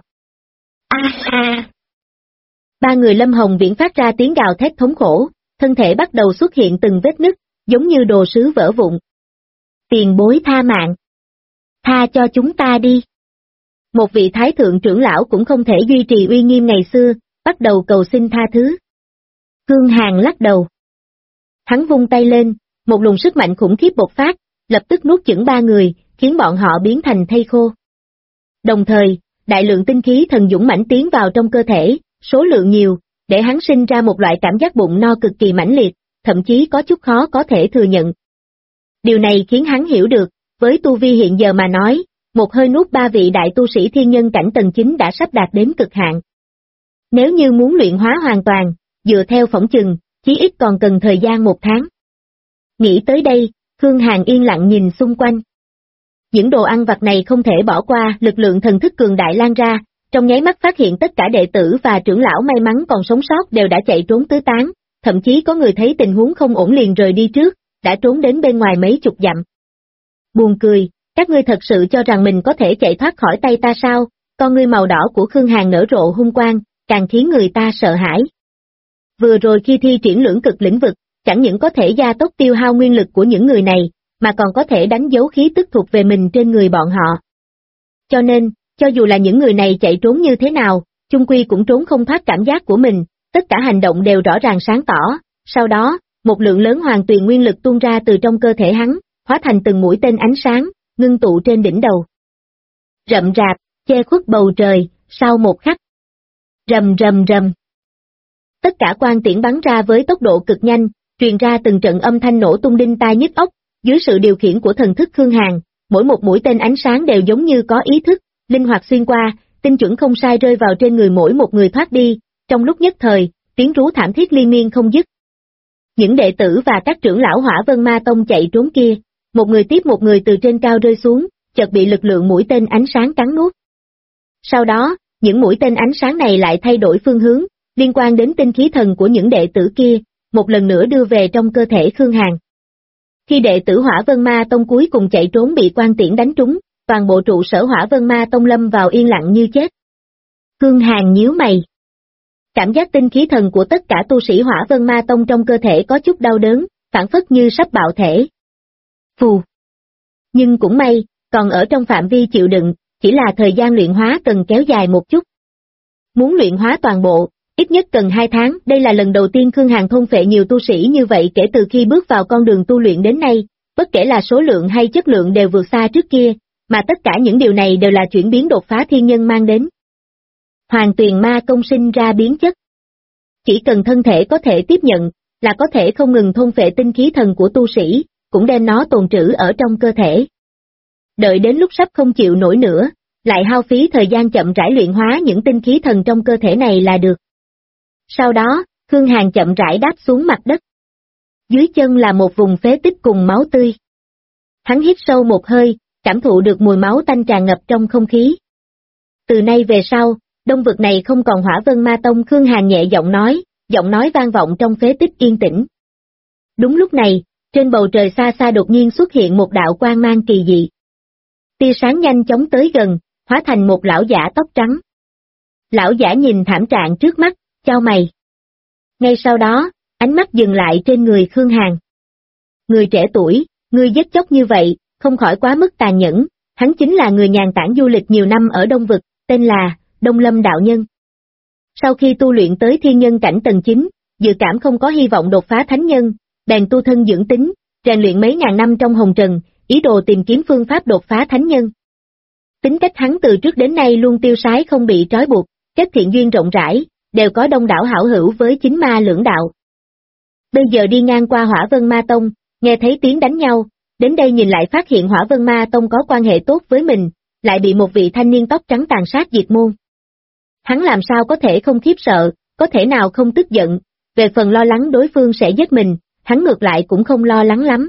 Ba người Lâm Hồng Viễn phát ra tiếng gào thét thống khổ, thân thể bắt đầu xuất hiện từng vết nứt, giống như đồ sứ vỡ vụn. Tiền bối tha mạng. Tha cho chúng ta đi. Một vị Thái Thượng trưởng lão cũng không thể duy trì uy nghiêm ngày xưa, bắt đầu cầu xin tha thứ. Khương Hàn lắc đầu. Hắn vung tay lên, một luồng sức mạnh khủng khiếp bộc phát, lập tức nuốt chửng ba người, khiến bọn họ biến thành thây khô. Đồng thời, đại lượng tinh khí thần dũng mãnh tiến vào trong cơ thể, số lượng nhiều, để hắn sinh ra một loại cảm giác bụng no cực kỳ mãnh liệt, thậm chí có chút khó có thể thừa nhận. Điều này khiến hắn hiểu được, với tu vi hiện giờ mà nói, một hơi nuốt ba vị đại tu sĩ thiên nhân cảnh tầng 9 đã sắp đạt đến cực hạn. Nếu như muốn luyện hóa hoàn toàn, dựa theo phỏng chừng, chí ít còn cần thời gian 1 tháng. Nghĩ tới đây, Khương Hàn yên lặng nhìn xung quanh. Những đồ ăn vặt này không thể bỏ qua, lực lượng thần thức cường đại lan ra, trong nháy mắt phát hiện tất cả đệ tử và trưởng lão may mắn còn sống sót đều đã chạy trốn tứ tán, thậm chí có người thấy tình huống không ổn liền rời đi trước, đã trốn đến bên ngoài mấy chục dặm. Buồn cười, các ngươi thật sự cho rằng mình có thể chạy thoát khỏi tay ta sao? Con ngươi màu đỏ của Khương Hàn nở rộ hung quang, càng khiến người ta sợ hãi. Vừa rồi khi thi triển lưỡng cực lĩnh vực, chẳng những có thể gia tốc tiêu hao nguyên lực của những người này, mà còn có thể đánh dấu khí tức thuộc về mình trên người bọn họ. Cho nên, cho dù là những người này chạy trốn như thế nào, chung quy cũng trốn không thoát cảm giác của mình, tất cả hành động đều rõ ràng sáng tỏ. Sau đó, một lượng lớn hoàng tuyền nguyên lực tuôn ra từ trong cơ thể hắn, hóa thành từng mũi tên ánh sáng, ngưng tụ trên đỉnh đầu. Rậm rạp, che khuất bầu trời, sau một khắc. Rầm rầm rầm. Tất cả quang tiễn bắn ra với tốc độ cực nhanh, truyền ra từng trận âm thanh nổ tung đinh tai nhức óc, dưới sự điều khiển của thần thức Khương Hàn, mỗi một mũi tên ánh sáng đều giống như có ý thức, linh hoạt xuyên qua, tinh chuẩn không sai rơi vào trên người mỗi một người thoát đi, trong lúc nhất thời, tiếng rú thảm thiết liên miên không dứt. Những đệ tử và các trưởng lão Hỏa Vân Ma Tông chạy trốn kia, một người tiếp một người từ trên cao rơi xuống, chợt bị lực lượng mũi tên ánh sáng cắn nuốt. Sau đó, những mũi tên ánh sáng này lại thay đổi phương hướng, liên quan đến tinh khí thần của những đệ tử kia, một lần nữa đưa về trong cơ thể Khương Hàn. Khi đệ tử Hỏa Vân Ma Tông cuối cùng chạy trốn bị quan tiễn đánh trúng, toàn bộ trụ sở Hỏa Vân Ma Tông lâm vào yên lặng như chết. Khương Hàn nhíu mày. Cảm giác tinh khí thần của tất cả tu sĩ Hỏa Vân Ma Tông trong cơ thể có chút đau đớn, phản phất như sắp bạo thể. Phù. Nhưng cũng may, còn ở trong phạm vi chịu đựng, chỉ là thời gian luyện hóa cần kéo dài một chút. Muốn luyện hóa toàn bộ, ít nhất cần 2 tháng, đây là lần đầu tiên Khương Hàn thôn phệ nhiều tu sĩ như vậy kể từ khi bước vào con đường tu luyện đến nay, bất kể là số lượng hay chất lượng đều vượt xa trước kia, mà tất cả những điều này đều là chuyển biến đột phá thiên nhân mang đến. Hoàng Tuyền Ma công sinh ra biến chất. Chỉ cần thân thể có thể tiếp nhận, là có thể không ngừng thôn phệ tinh khí thần của tu sĩ, cũng đem nó tồn trữ ở trong cơ thể. Đợi đến lúc sắp không chịu nổi nữa, lại hao phí thời gian chậm rãi luyện hóa những tinh khí thần trong cơ thể này là được. Sau đó, Khương Hàn chậm rãi đáp xuống mặt đất. Dưới chân là một vùng phế tích cùng máu tươi. Hắn hít sâu một hơi, cảm thụ được mùi máu tanh tràn ngập trong không khí. Từ nay về sau, đông vực này không còn Hỏa Vân Ma Tông. Khương Hàn nhẹ giọng nói vang vọng trong phế tích yên tĩnh. Đúng lúc này, trên bầu trời xa xa đột nhiên xuất hiện một đạo quang mang kỳ dị. Tia sáng nhanh chóng tới gần, hóa thành một lão giả tóc trắng. Lão giả nhìn thảm trạng trước mắt, chau mày. Ngay sau đó, ánh mắt dừng lại trên người Khương Hàn. Người trẻ tuổi, người giết chóc như vậy, không khỏi quá mức tàn nhẫn, hắn chính là người nhàn tản du lịch nhiều năm ở Đông Vực, tên là Đông Lâm Đạo Nhân. Sau khi tu luyện tới thiên nhân cảnh tầng 9, dự cảm không có hy vọng đột phá thánh nhân, bèn tu thân dưỡng tính, rèn luyện mấy ngàn năm trong hồng trần, ý đồ tìm kiếm phương pháp đột phá thánh nhân. Tính cách hắn từ trước đến nay luôn tiêu sái không bị trói buộc, kết thiện duyên rộng rãi, đều có đông đảo hảo hữu với chính ma lưỡng đạo. Bây giờ đi ngang qua Hỏa Vân Ma Tông, nghe thấy tiếng đánh nhau, đến đây nhìn lại phát hiện Hỏa Vân Ma Tông có quan hệ tốt với mình, lại bị một vị thanh niên tóc trắng tàn sát diệt môn. Hắn làm sao có thể không khiếp sợ, có thể nào không tức giận, về phần lo lắng đối phương sẽ giết mình, hắn ngược lại cũng không lo lắng lắm.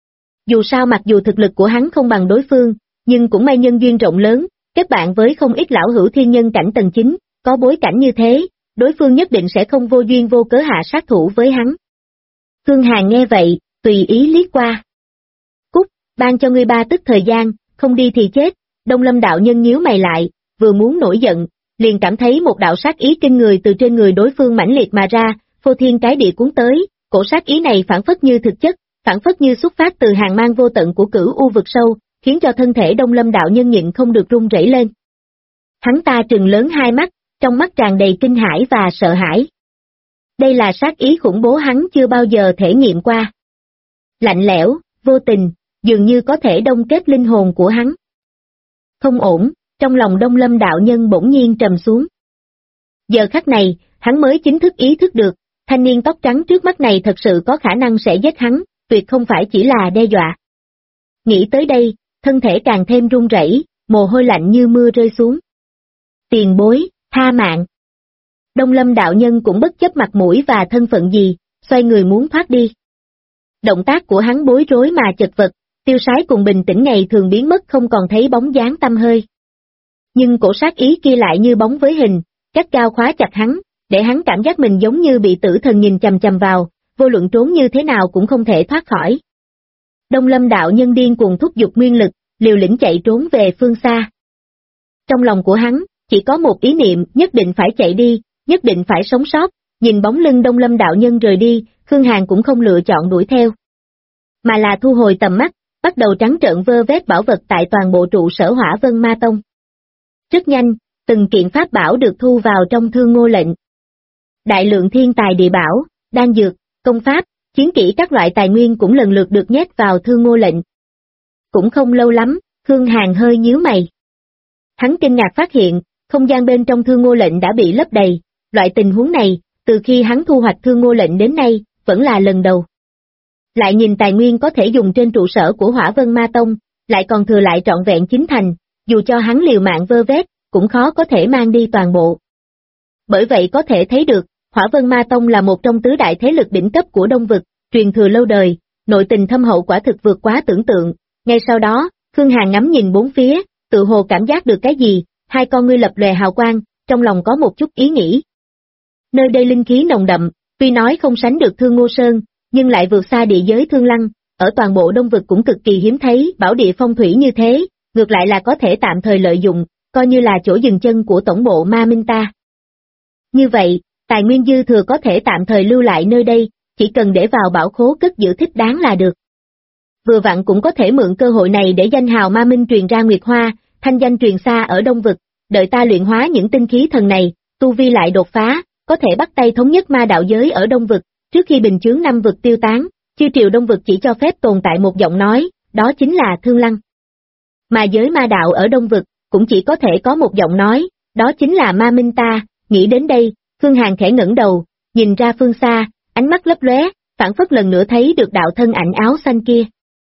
Dù sao mặc dù thực lực của hắn không bằng đối phương, nhưng cũng may nhân duyên rộng lớn, kết bạn với không ít lão hữu thiên nhân cảnh tầng 9, có bối cảnh như thế, đối phương nhất định sẽ không vô duyên vô cớ hạ sát thủ với hắn. Khương Hàn nghe vậy, tùy ý liếc qua. Cút, ban cho ngươi 3 tức thời gian, không đi thì chết. Đông Lâm đạo nhân nhíu mày lại, vừa muốn nổi giận, liền cảm thấy một đạo sát ý kinh người từ trên người đối phương mãnh liệt mà ra, phô thiên cái địa cuốn tới, cổ sát ý này phản phất như thực chất, phản phất như xuất phát từ hàng mang vô tận của Cửu U vực sâu, khiến cho thân thể Đông Lâm đạo nhân nhịn không được run rẩy lên. Hắn ta trừng lớn hai mắt, trong mắt tràn đầy kinh hãi và sợ hãi. Đây là sát ý khủng bố hắn chưa bao giờ thể nghiệm qua. Lạnh lẽo, vô tình, dường như có thể đông kết linh hồn của hắn. Không ổn, trong lòng Đông Lâm đạo nhân bỗng nhiên trầm xuống. Giờ khắc này, hắn mới chính thức ý thức được, thanh niên tóc trắng trước mắt này thật sự có khả năng sẽ giết hắn, tuyệt không phải chỉ là đe dọa. Nghĩ tới đây, thân thể càng thêm run rẩy, mồ hôi lạnh như mưa rơi xuống. Tiền bối, tha mạng. Đông Lâm đạo nhân cũng bất chấp mặt mũi và thân phận gì, xoay người muốn thoát đi. Động tác của hắn bối rối mà chật vật, tiêu sái cùng bình tĩnh ngày thường biến mất không còn thấy bóng dáng tăm hơi. Nhưng cổ sát ý kia lại như bóng với hình, gắt gao khóa chặt hắn, để hắn cảm giác mình giống như bị tử thần nhìn chằm chằm vào, vô luận trốn như thế nào cũng không thể thoát khỏi. Đông Lâm đạo nhân điên cuồng thúc giục nguyên lực, liều lĩnh chạy trốn về phương xa. Trong lòng của hắn, chỉ có một ý niệm, nhất định phải chạy đi, nhất định phải sống sót, nhìn bóng lưng Đông Lâm đạo nhân rời đi, Khương Hàn cũng không lựa chọn đuổi theo. Mà là thu hồi tầm mắt, bắt đầu trắng trợn vơ vét bảo vật tại toàn bộ trụ sở Hỏa Vân Ma Tông. Rất nhanh, từng kiện pháp bảo được thu vào trong thương ngô lệnh. Đại lượng thiên tài địa bảo, đan dược, công pháp, chiến kỹ các loại tài nguyên cũng lần lượt được nhét vào thương ngô lệnh. Cũng không lâu lắm, Khương Hàn hơi nhíu mày. Hắn kinh ngạc phát hiện, không gian bên trong thương ngô lệnh đã bị lấp đầy, loại tình huống này, từ khi hắn thu hoạch thương ngô lệnh đến nay, vẫn là lần đầu. Lại nhìn tài nguyên có thể dùng trên trụ sở của Hỏa Vân Ma Tông, lại còn thừa lại trọn vẹn 9 thành, dù cho hắn liều mạng vơ vét, cũng khó có thể mang đi toàn bộ. Bởi vậy có thể thấy được, Hỏa Vân Ma Tông là một trong tứ đại thế lực đỉnh cấp của Đông Vực, truyền thừa lâu đời, nội tình thâm hậu quả thực vượt quá tưởng tượng. Ngay sau đó, Khương Hàn ngắm nhìn bốn phía, tự hồ cảm giác được cái gì, hai con ngươi lập lòe hào quang, trong lòng có một chút ý nghĩ. Nơi đây linh khí nồng đậm, tuy nói không sánh được Thương Ngô Sơn, nhưng lại vượt xa địa giới Thương Lăng, ở toàn bộ Đông Vực cũng cực kỳ hiếm thấy bảo địa phong thủy như thế, ngược lại là có thể tạm thời lợi dụng, coi như là chỗ dừng chân của tổng bộ Ma Minh ta. Như vậy, tài nguyên dư thừa có thể tạm thời lưu lại nơi đây, chỉ cần để vào bảo khố cất giữ thích đáng là được. Vừa vặn cũng có thể mượn cơ hội này để danh hào Ma Minh truyền ra Nguyệt Hoa, thanh danh truyền xa ở Đông Vực, đợi ta luyện hóa những tinh khí thần này, tu vi lại đột phá, có thể bắt tay thống nhất ma đạo giới ở Đông Vực, trước khi bình chướng năm vực tiêu tán, chư triều Đông Vực chỉ cho phép tồn tại một giọng nói, đó chính là Thương Lăng. Mà giới ma đạo ở Đông Vực, cũng chỉ có thể có một giọng nói, đó chính là Ma Minh ta. Nghĩ đến đây, Khương Hàn khẽ ngẩng đầu, nhìn ra phương xa, ánh mắt lấp lóe, phảng phất lần nữa thấy được đạo thân ảnh áo xanh kia.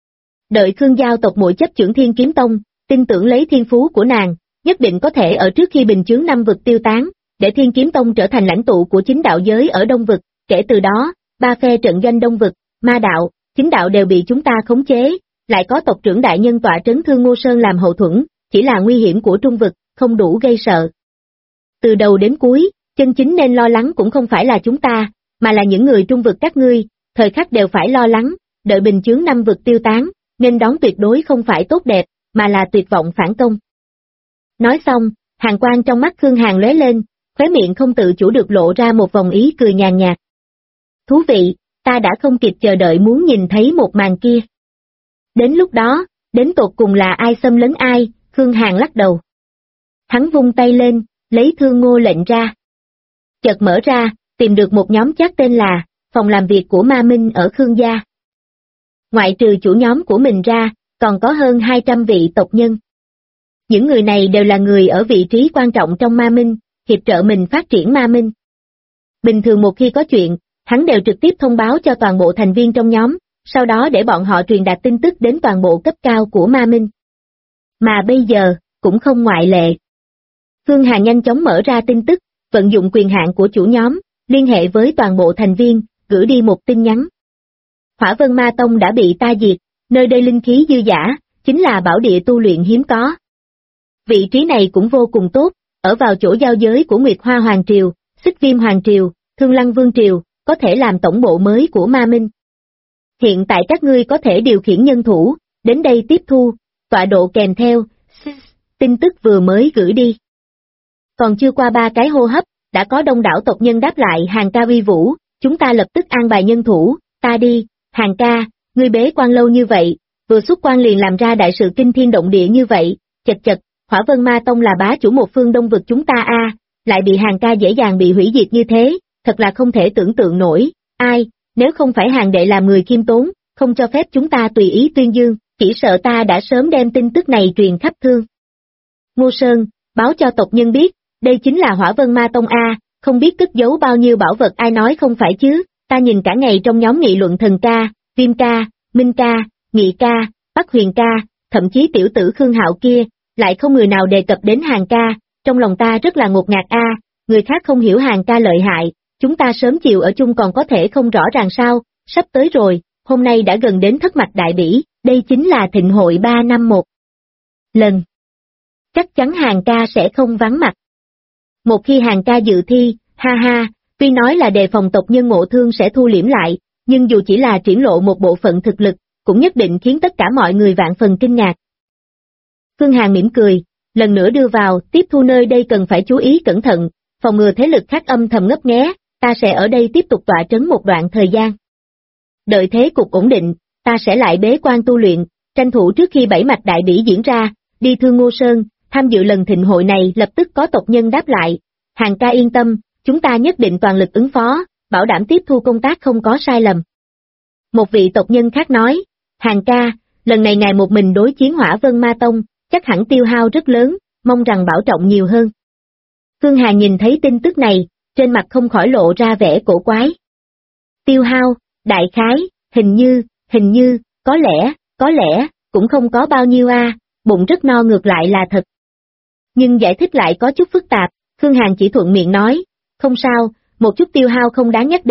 Đợi Khương Giao tộc muội chấp chưởng Thiên Kiếm Tông, tin tưởng lấy thiên phú của nàng, nhất định có thể ở trước khi bình chướng năm vực tiêu tán, để Thiên Kiếm Tông trở thành lãnh tụ của chính đạo giới ở Đông Vực, kể từ đó, ba phe trận doanh Đông Vực, ma đạo, chính đạo đều bị chúng ta khống chế, lại có tộc trưởng đại nhân tọa trấn Thương Ngô Sơn làm hậu thuẫn, chỉ là nguy hiểm của Trung Vực, không đủ gây sợ. Từ đầu đến cuối, chân chính nên lo lắng cũng không phải là chúng ta, mà là những người Trung Vực các ngươi, thời khắc đều phải lo lắng, đợi bình chướng năm vực tiêu tán, nên đón tuyệt đối không phải tốt đẹp, mà là tuyệt vọng phản công. Nói xong, hàn quang trong mắt Khương Hàn lóe lên, khóe miệng không tự chủ được lộ ra một vòng ý cười nhàn nhạt. Thú vị, ta đã không kịp chờ đợi muốn nhìn thấy một màn kia. Đến lúc đó, đến tột cùng là ai xâm lấn ai, Khương Hàn lắc đầu. Hắn vung tay lên, lấy Thương Ngô lệnh ra. Chợt mở ra, tìm được một nhóm chat tên là phòng làm việc của Ma Minh ở Khương gia. Ngoại trừ chủ nhóm của mình ra, còn có hơn 200 vị tộc nhân. Những người này đều là người ở vị trí quan trọng trong Ma Minh, hiệp trợ mình phát triển Ma Minh. Bình thường một khi có chuyện, hắn đều trực tiếp thông báo cho toàn bộ thành viên trong nhóm, sau đó để bọn họ truyền đạt tin tức đến toàn bộ cấp cao của Ma Minh. Mà bây giờ, cũng không ngoại lệ. Khương Hàn nhanh chóng mở ra tin tức, vận dụng quyền hạn của chủ nhóm, liên hệ với toàn bộ thành viên, gửi đi một tin nhắn. Hỏa Vân Ma Tông đã bị ta diệt, nơi đây linh khí dư dả, chính là bảo địa tu luyện hiếm có. Vị trí này cũng vô cùng tốt, ở vào chỗ giao giới của Nguyệt Hoa Hoàng Triều, Xích Viêm Hoàng Triều, Thương Lăng Vương Triều, có thể làm tổng bộ mới của Ma Minh. Hiện tại các ngươi có thể điều khiển nhân thủ, đến đây tiếp thu, tọa độ kèm theo, tin tức vừa mới gửi đi. Còn chưa qua 3 cái hô hấp, đã có đông đảo tộc nhân đáp lại Hàn ca uy vũ, chúng ta lập tức an bài nhân thủ, ta đi, Hàn ca, ngươi bế quan lâu như vậy, vừa xuất quan liền làm ra đại sự kinh thiên động địa như vậy, chật chật, Hỏa Vân Ma Tông là bá chủ một phương Đông Vực chúng ta lại bị Hàn ca dễ dàng bị hủy diệt như thế, thật là không thể tưởng tượng nổi, ai, nếu không phải Hàn đệ làm người khiêm tốn, không cho phép chúng ta tùy ý tuyên dương, chỉ sợ ta đã sớm đem tin tức này truyền khắp Thương Ngô Sơn, báo cho tộc nhân biết, đây chính là Hỏa Vân Ma Tông không biết cất giấu bao nhiêu bảo vật ai nói không phải chứ, ta nhìn cả ngày trong nhóm nghị luận Thần ca, Viêm ca, Minh ca, Nghị ca, Bắc Huyền ca, thậm chí tiểu tử Khương Hạo kia, lại không người nào đề cập đến Hàn ca, trong lòng ta rất là ngột ngạt người khác không hiểu Hàn ca lợi hại, chúng ta sớm chiều ở chung còn có thể không rõ ràng sao, sắp tới rồi, hôm nay đã gần đến thất mạch đại bỉ, đây chính là thịnh hội 3 năm một lần. Chắc chắn Hàn ca sẽ không vắng mặt. Một khi Hàn ca dự thi, ha ha, tuy nói là đề phòng tộc nhân Ngộ Thương sẽ thu liễm lại, nhưng dù chỉ là triển lộ một bộ phận thực lực, cũng nhất định khiến tất cả mọi người vạn phần kinh ngạc. Phương Hàn mỉm cười, lần nữa đưa vào, tiếp thu nơi đây cần phải chú ý cẩn thận, phòng ngừa thế lực khác âm thầm ngấp nghé, ta sẽ ở đây tiếp tục tọa trấn một đoạn thời gian. Đợi thế cục ổn định, ta sẽ lại bế quan tu luyện, tranh thủ trước khi 7 mạch đại bỉ diễn ra, đi Thương Ngô Sơn, tham dự lần thịnh hội này. Lập tức có tộc nhân đáp lại, Hàn ca yên tâm, chúng ta nhất định toàn lực ứng phó, bảo đảm tiếp thu công tác không có sai lầm. Một vị tộc nhân khác nói, Hàn ca, lần này ngài một mình đối chiến Hỏa Vân Ma Tông, chắc hẳn tiêu hao rất lớn, mong rằng bảo trọng nhiều hơn. Khương Hàn nhìn thấy tin tức này, trên mặt không khỏi lộ ra vẻ cổ quái. Tiêu hao, đại khái, hình như, có lẽ, cũng không có bao nhiêu bụng rất no ngược lại là thật. Nhưng giải thích lại có chút phức tạp, Khương Hàn chỉ thuận miệng nói, không sao, một chút tiêu hao không đáng nhắc đến,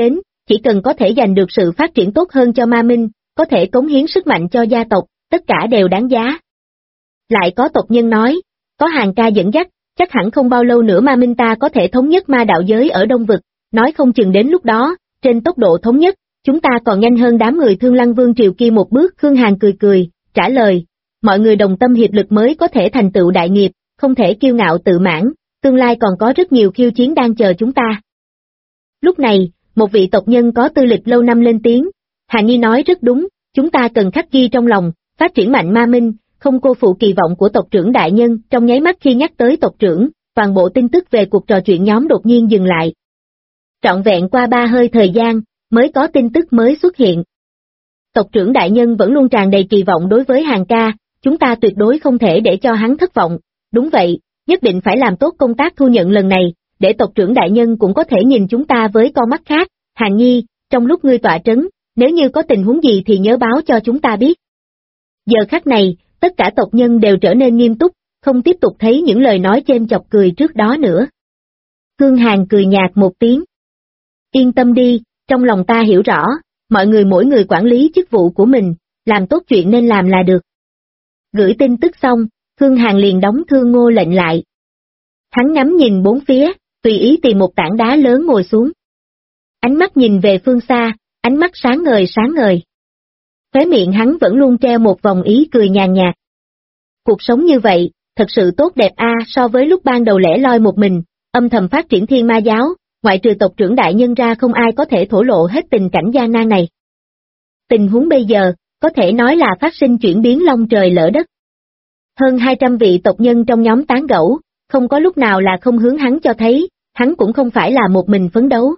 chỉ cần có thể giành được sự phát triển tốt hơn cho Ma Minh, có thể cống hiến sức mạnh cho gia tộc, tất cả đều đáng giá. Lại có tộc nhân nói, có Hàng ca dẫn dắt, chắc hẳn không bao lâu nữa Ma Minh ta có thể thống nhất ma đạo giới ở Đông Vực, nói không chừng đến lúc đó, trên tốc độ thống nhất, chúng ta còn nhanh hơn đám người Thương Lăng Vương triều kia một bước. Khương Hàn cười cười, trả lời, mọi người đồng tâm hiệp lực mới có thể thành tựu đại nghiệp, không thể kiêu ngạo tự mãn, tương lai còn có rất nhiều khiêu chiến đang chờ chúng ta. Lúc này, một vị tộc nhân có tư lịch lâu năm lên tiếng, Hà Nhi nói rất đúng, chúng ta cần khắc ghi trong lòng, phát triển mạnh Ma Minh, không cô phụ kỳ vọng của tộc trưởng đại nhân. Trong nháy mắt khi nhắc tới tộc trưởng, toàn bộ tin tức về cuộc trò chuyện nhóm đột nhiên dừng lại. Trọn vẹn qua 3 hơi thời gian, mới có tin tức mới xuất hiện. Tộc trưởng đại nhân vẫn luôn tràn đầy kỳ vọng đối với Hàng ca, chúng ta tuyệt đối không thể để cho hắn thất vọng. Đúng vậy, nhất định phải làm tốt công tác thu nhận lần này, để tộc trưởng đại nhân cũng có thể nhìn chúng ta với con mắt khác. Hàn Nhi, trong lúc ngươi tọa trấn, nếu như có tình huống gì thì nhớ báo cho chúng ta biết. Giờ khắc này, tất cả tộc nhân đều trở nên nghiêm túc, không tiếp tục thấy những lời nói chêm chọc cười trước đó nữa. Khương Hàn cười nhạt một tiếng. Yên tâm đi, trong lòng ta hiểu rõ, mọi người mỗi người quản lý chức vụ của mình, làm tốt chuyện nên làm là được. Gửi tin tức xong, Khương Hàn liền đóng Thương Ngô lệnh lại. Hắn ngắm nhìn bốn phía, tùy ý tìm một tảng đá lớn ngồi xuống. Ánh mắt nhìn về phương xa, ánh mắt sáng ngời sáng ngời. Khóe miệng hắn vẫn luôn treo một vòng ý cười nhàn nhạt. Cuộc sống như vậy, thật sự tốt đẹp so với lúc ban đầu lẻ loi một mình, âm thầm phát triển Thiên Ma giáo, ngoại trừ tộc trưởng đại nhân ra không ai có thể thổ lộ hết tình cảnh gian nan này. Tình huống bây giờ, có thể nói là phát sinh chuyển biến long trời lỡ đất. Hơn 200 vị tộc nhân trong nhóm tán gẫu, không có lúc nào là không hướng hắn cho thấy, hắn cũng không phải là một mình phấn đấu.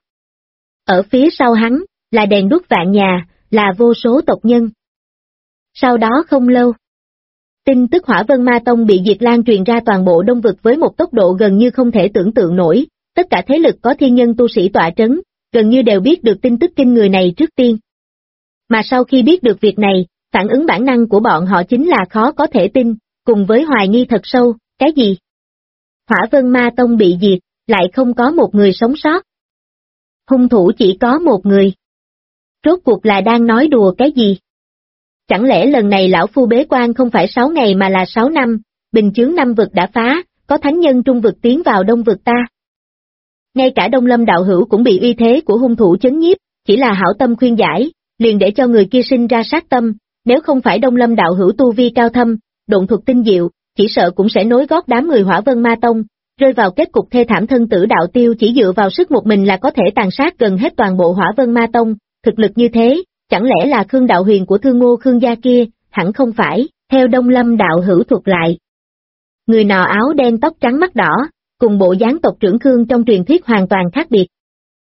Ở phía sau hắn, là đèn đuốc vạn nhà, là vô số tộc nhân. Sau đó không lâu, tin tức Hỏa Vân Ma Tông bị diệt lan truyền ra toàn bộ Đông Vực với một tốc độ gần như không thể tưởng tượng nổi, tất cả thế lực có thiên nhân tu sĩ tọa trấn, gần như đều biết được tin tức kinh người này trước tiên. Mà sau khi biết được việc này, phản ứng bản năng của bọn họ chính là khó có thể tin, cùng với hoài nghi thật sâu, cái gì? Hỏa Vân Ma Tông bị diệt, lại không có một người sống sót. Hung thủ chỉ có một người. Rốt cuộc là đang nói đùa cái gì? Chẳng lẽ lần này lão phu bế quan không phải 6 ngày mà là 6 năm, bình chướng năm vực đã phá, có thánh nhân trung vực tiến vào đông vực ta. Ngay cả Đông Lâm đạo hữu cũng bị uy thế của hung thủ chấn nhiếp, chỉ là hảo tâm khuyên giải, liền để cho người kia sinh ra sát tâm, nếu không phải Đông Lâm đạo hữu tu vi cao thâm, độn thuật tinh diệu, chỉ sợ cũng sẽ nối gót đám người Hỏa Vân Ma Tông, rơi vào kết cục thê thảm thân tử đạo tiêu, chỉ dựa vào sức một mình là có thể tàn sát gần hết toàn bộ Hỏa Vân Ma Tông, thực lực như thế, chẳng lẽ là Khương đạo huyền của Thương Ngô Khương gia kia, hẳn không phải, theo Đông Lâm đạo hữu thuật lại. Người nọ áo đen tóc trắng mắt đỏ, cùng bộ dáng tộc trưởng Khương trong truyền thuyết hoàn toàn khác biệt.